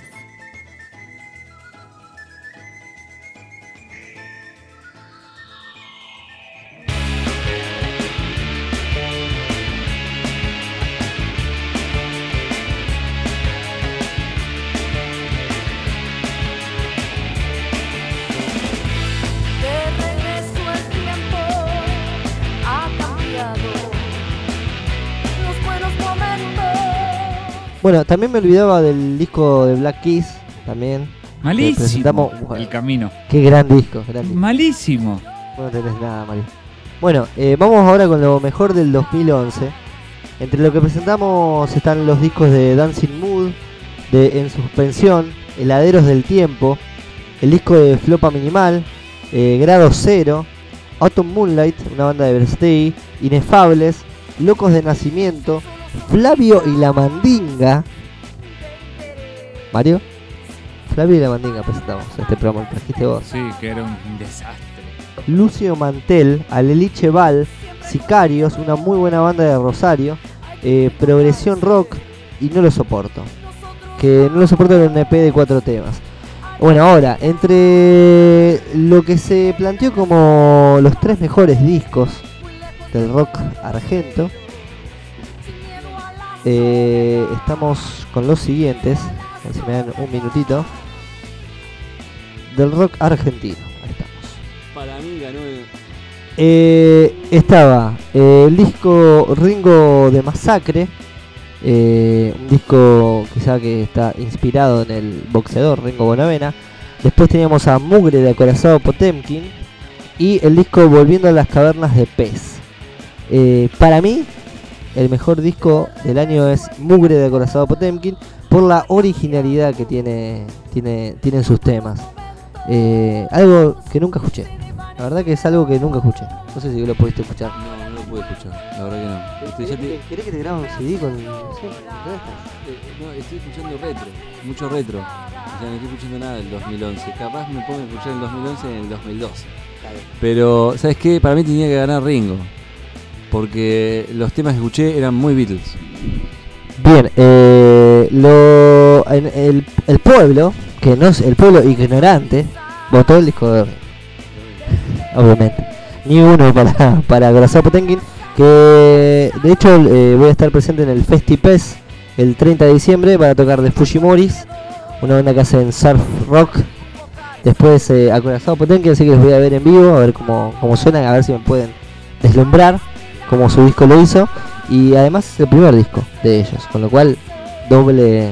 C: Bueno, también me olvidaba del disco de Black Keys, también.
A: Malísimo. El Camino.
C: Qué gran disco. Gran disco.
A: Malísimo.
C: No tenés nada, Mario. Bueno, eh, vamos ahora con lo mejor del dos mil once. Entre lo que presentamos están los discos de Dancing Mood, de En Suspensión, Heladeros del Tiempo, el disco de Flopa Minimal, eh, Grado Cero, Autumn Moonlight, una banda de Verstey, Inefables, Locos de Nacimiento, Flavio y la Mandinga. Mario, Flavio y la Mandinga presentamos este programa, lo trajiste vos.
A: Sí, que era un desastre.
C: Lucio Mantel, Aleliche Val, Sicarios, una muy buena banda de Rosario, eh, Progresión Rock y No Lo Soporto. Que No Lo Soporto era un E P de cuatro temas. Bueno, ahora, entre lo que se planteó como los tres mejores discos del rock argento, eh, estamos con los siguientes, a ver si me dan un minutito, del rock argentino. Ahí estamos.
B: Para mí ganó el...
C: Eh, estaba eh, el disco Ringo de Masacre, eh, un disco quizá que está inspirado en el boxeador Ringo Bonavena. Después teníamos a Mugre de Acorazado Potemkin y el disco Volviendo a las Cavernas de Pez. Eh, para mí, el mejor disco del año es Mugre de Acorazado Potemkin por la originalidad que tiene, tiene, tienen sus temas. Eh, algo que nunca escuché. La verdad que es algo que nunca escuché. No sé si lo pudiste escuchar.
B: No, no lo pude escuchar. La verdad que no. Este,
C: ¿Querés,
B: te...
C: ¿Querés que te grabe un C D con...? Sí,
B: no, estoy escuchando retro. Mucho retro. O sea, no estoy escuchando nada del dos mil once. Capaz me pongo a escuchar el dos mil once en el dos mil doce. Pero, ¿sabes qué? Para mí tenía que ganar Ringo. Porque los temas que escuché eran muy Beatles.
C: Bien, eh, lo, en el, el pueblo, que no es el pueblo ignorante, votó el disco de Ringo. Obviamente. Ni uno para, para Acorazado Potemkin, que de hecho eh, voy a estar presente en el FestiPes el treinta de diciembre para tocar de Fujimoris, una banda que hacen surf rock. Después eh, Acorazado Potemkin, así que les voy a ver en vivo, a ver cómo, cómo suenan, a ver si me pueden deslumbrar como su disco lo hizo. Y además es el primer disco de ellos, con lo cual doble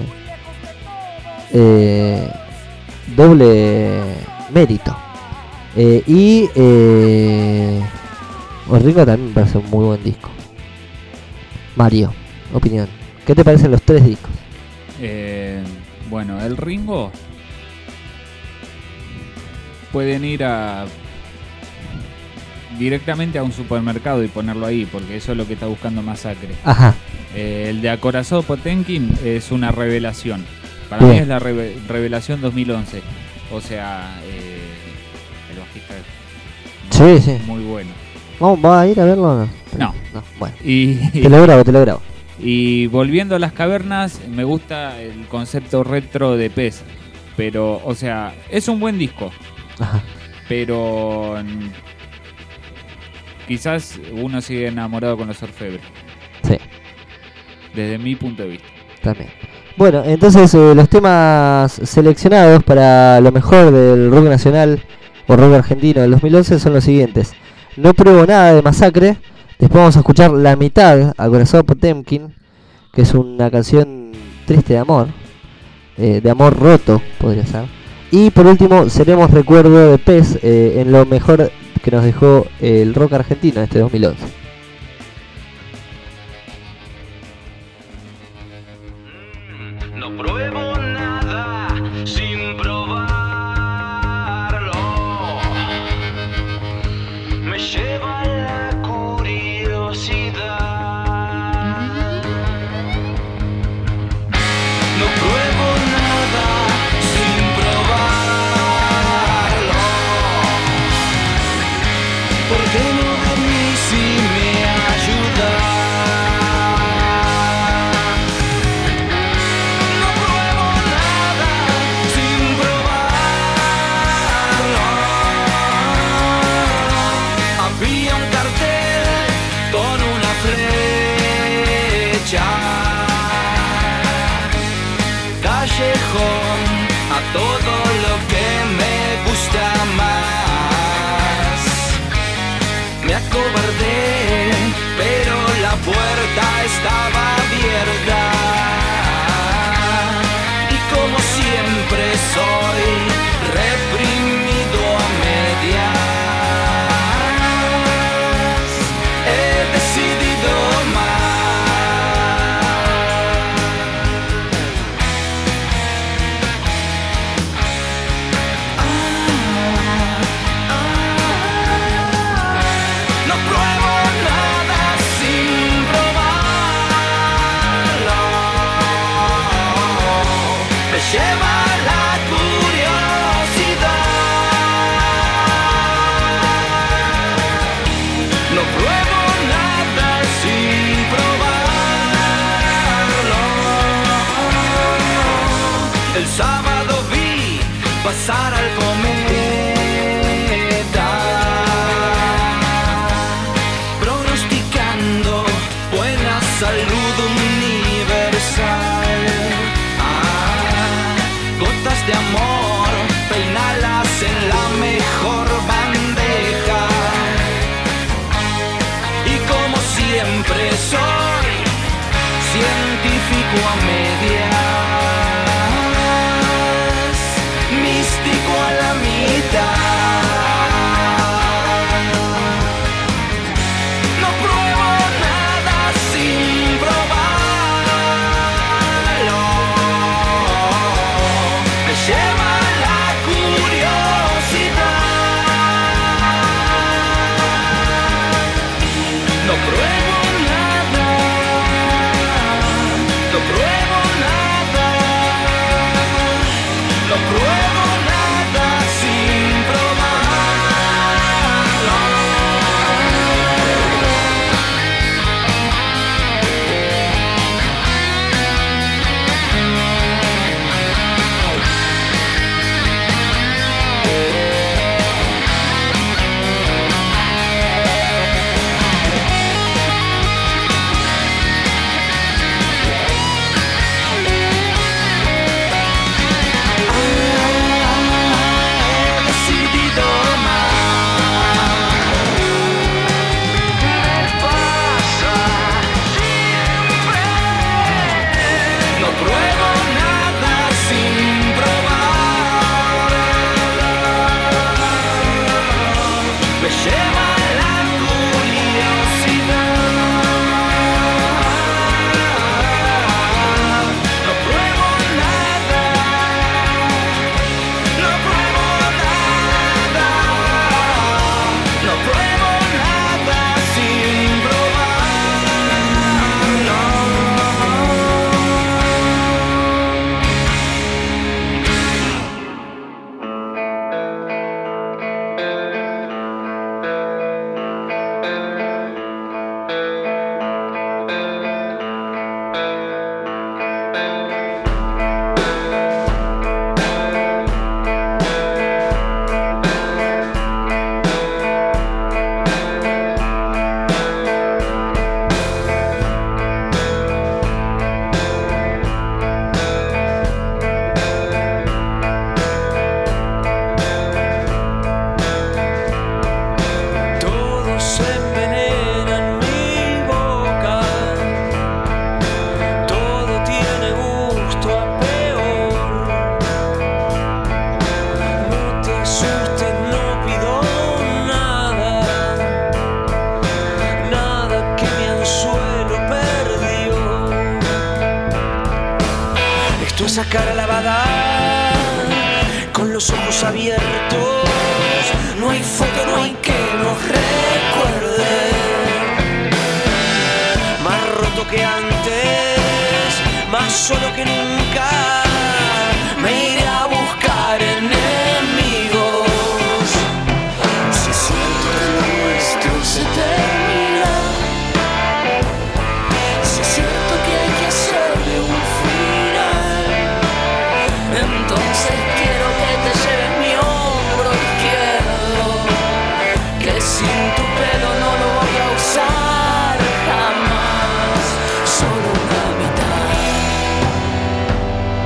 C: eh, doble mérito. Eh, y eh, Ringo también me parece un muy buen disco. Mario, opinión. ¿Qué te parecen los tres discos?
A: Eh, bueno, el Ringo pueden ir a directamente a un supermercado y ponerlo ahí, porque eso es lo que está buscando Masacre.
C: Ajá.
A: Eh, el de Acorazado Potemkin es una revelación. Para
C: Bien.
A: mí es la reve- revelación dos mil once. O sea, eh, el bajista es
C: Sí,
A: muy,
C: sí.
A: muy bueno.
C: ¿Vamos, ¿Va a ir a verlo o no?
A: No.
C: No, bueno.
A: Y,
C: Te lo grabo, te lo grabo.
A: Y volviendo a las cavernas, me gusta el concepto retro de Pez. Pero, o sea, es un buen disco.
C: Ajá.
A: Pero mm, quizás uno sigue enamorado con los Orfebre.
C: Sí.
A: Desde mi punto de vista.
C: También. Bueno, entonces eh, los temas seleccionados para lo mejor del rock nacional o rock argentino del dos mil once son los siguientes. No pruebo nada de Masacre. Después vamos a escuchar La Mitad, Acorazado Potemkin, que es una canción triste de amor, eh, de amor roto, podría ser. Y por último, Seremos Recuerdo de Pez, eh, en lo mejor que nos dejó el rock argentino en este dos mil once.
L: No pruebo nada. callejón, a todo lo que me gusta más. Me acobardé, pero la puerta estaba abierta. Y como siempre soy reprimido a medias, he decidido más. No pruebo nada sin probarlo. Me lleva la curiosidad. No pruebo nada sin probarlo. El sábado vi pasar al cometa, pronosticando buena salud universal. Ah, gotas de amor, peinalas en la mejor bandeja. Y como siempre soy científico a medias, místico a la mitad. No pruebo nada sin probarlo. Me lleva la curiosidad. No pruebo nada. No pruebo nada. No pruebo nada sin probarlo. He decidido más. Me pasa siempre. No pruebo nada sin probar. Me lleva la curiosidad. No pruebo nada. No pruebo nada. No pruebo nada sin probarlo. Todo se envenena en mi boca. Todo tiene gusto a peor. No te asustes, no pido nada. Nada que mi anzuelo perdió. Esto es a cara lavada, con los ojos abiertos. No hay foto, no hay que nos recuerde. Más roto que antes, más solo que nunca. Me iré a buscar enemigos. Si es cierto que lo nuestro se termina, si es cierto que hay que hacerle un final, entonces quiero que te lleves mi hombro izquierdo, que sin tu pelo no lo voy a usar jamás, solo una mitad.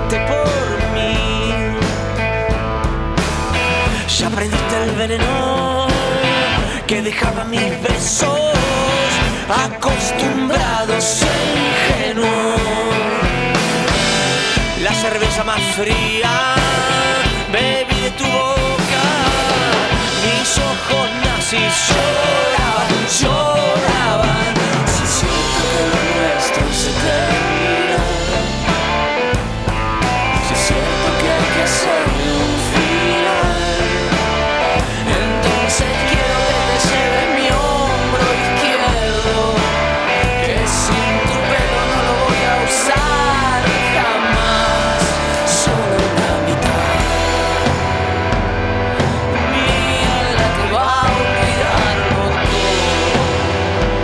O: moriste por mí. Ya aprendiste el veneno que dejaba mis besos acostumbrados e ingenuos. La cerveza más fría bebí de tu boca, mis ojos nazis lloraban, lloraban. Si siento que lo nuestro se termina, si siento que hay que hacerle un final, entonces quiero que te lleve mi hombro izquierdo, que sin tu pelo no lo voy a usar jamás, solo la mitad mía la que va a olvidarlo todo.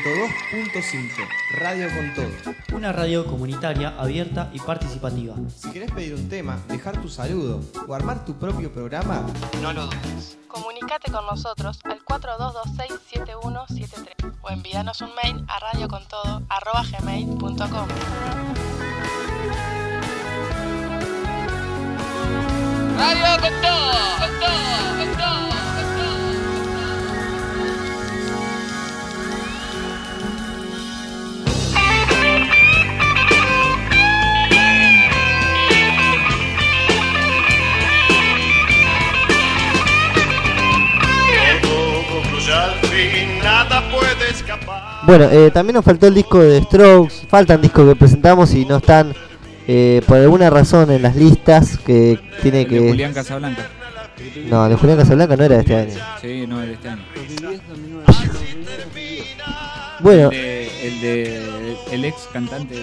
D: ciento dos punto cinco, Radio con Todo.
K: Una radio comunitaria, abierta y participativa.
D: Si querés pedir un tema, dejar tu saludo o armar tu propio programa, no lo dudes.
V: Comunicate con nosotros al cuatro dos dos seis siete uno siete tres o envíanos un mail a radiocontodo arroba gmail punto com.
E: Radio con todo, con todo, con todo, con todo.
C: Bueno, eh, también nos faltó el disco de Strokes. Faltan discos que presentamos y no están eh, por alguna razón en las listas que tiene
A: El
C: que...
A: de Julián Casablanca.
C: No, el de Julián Casablanca no era de este año.
A: Sí, no, es de este año.
C: Bueno,
A: El de, el, de, el ex cantante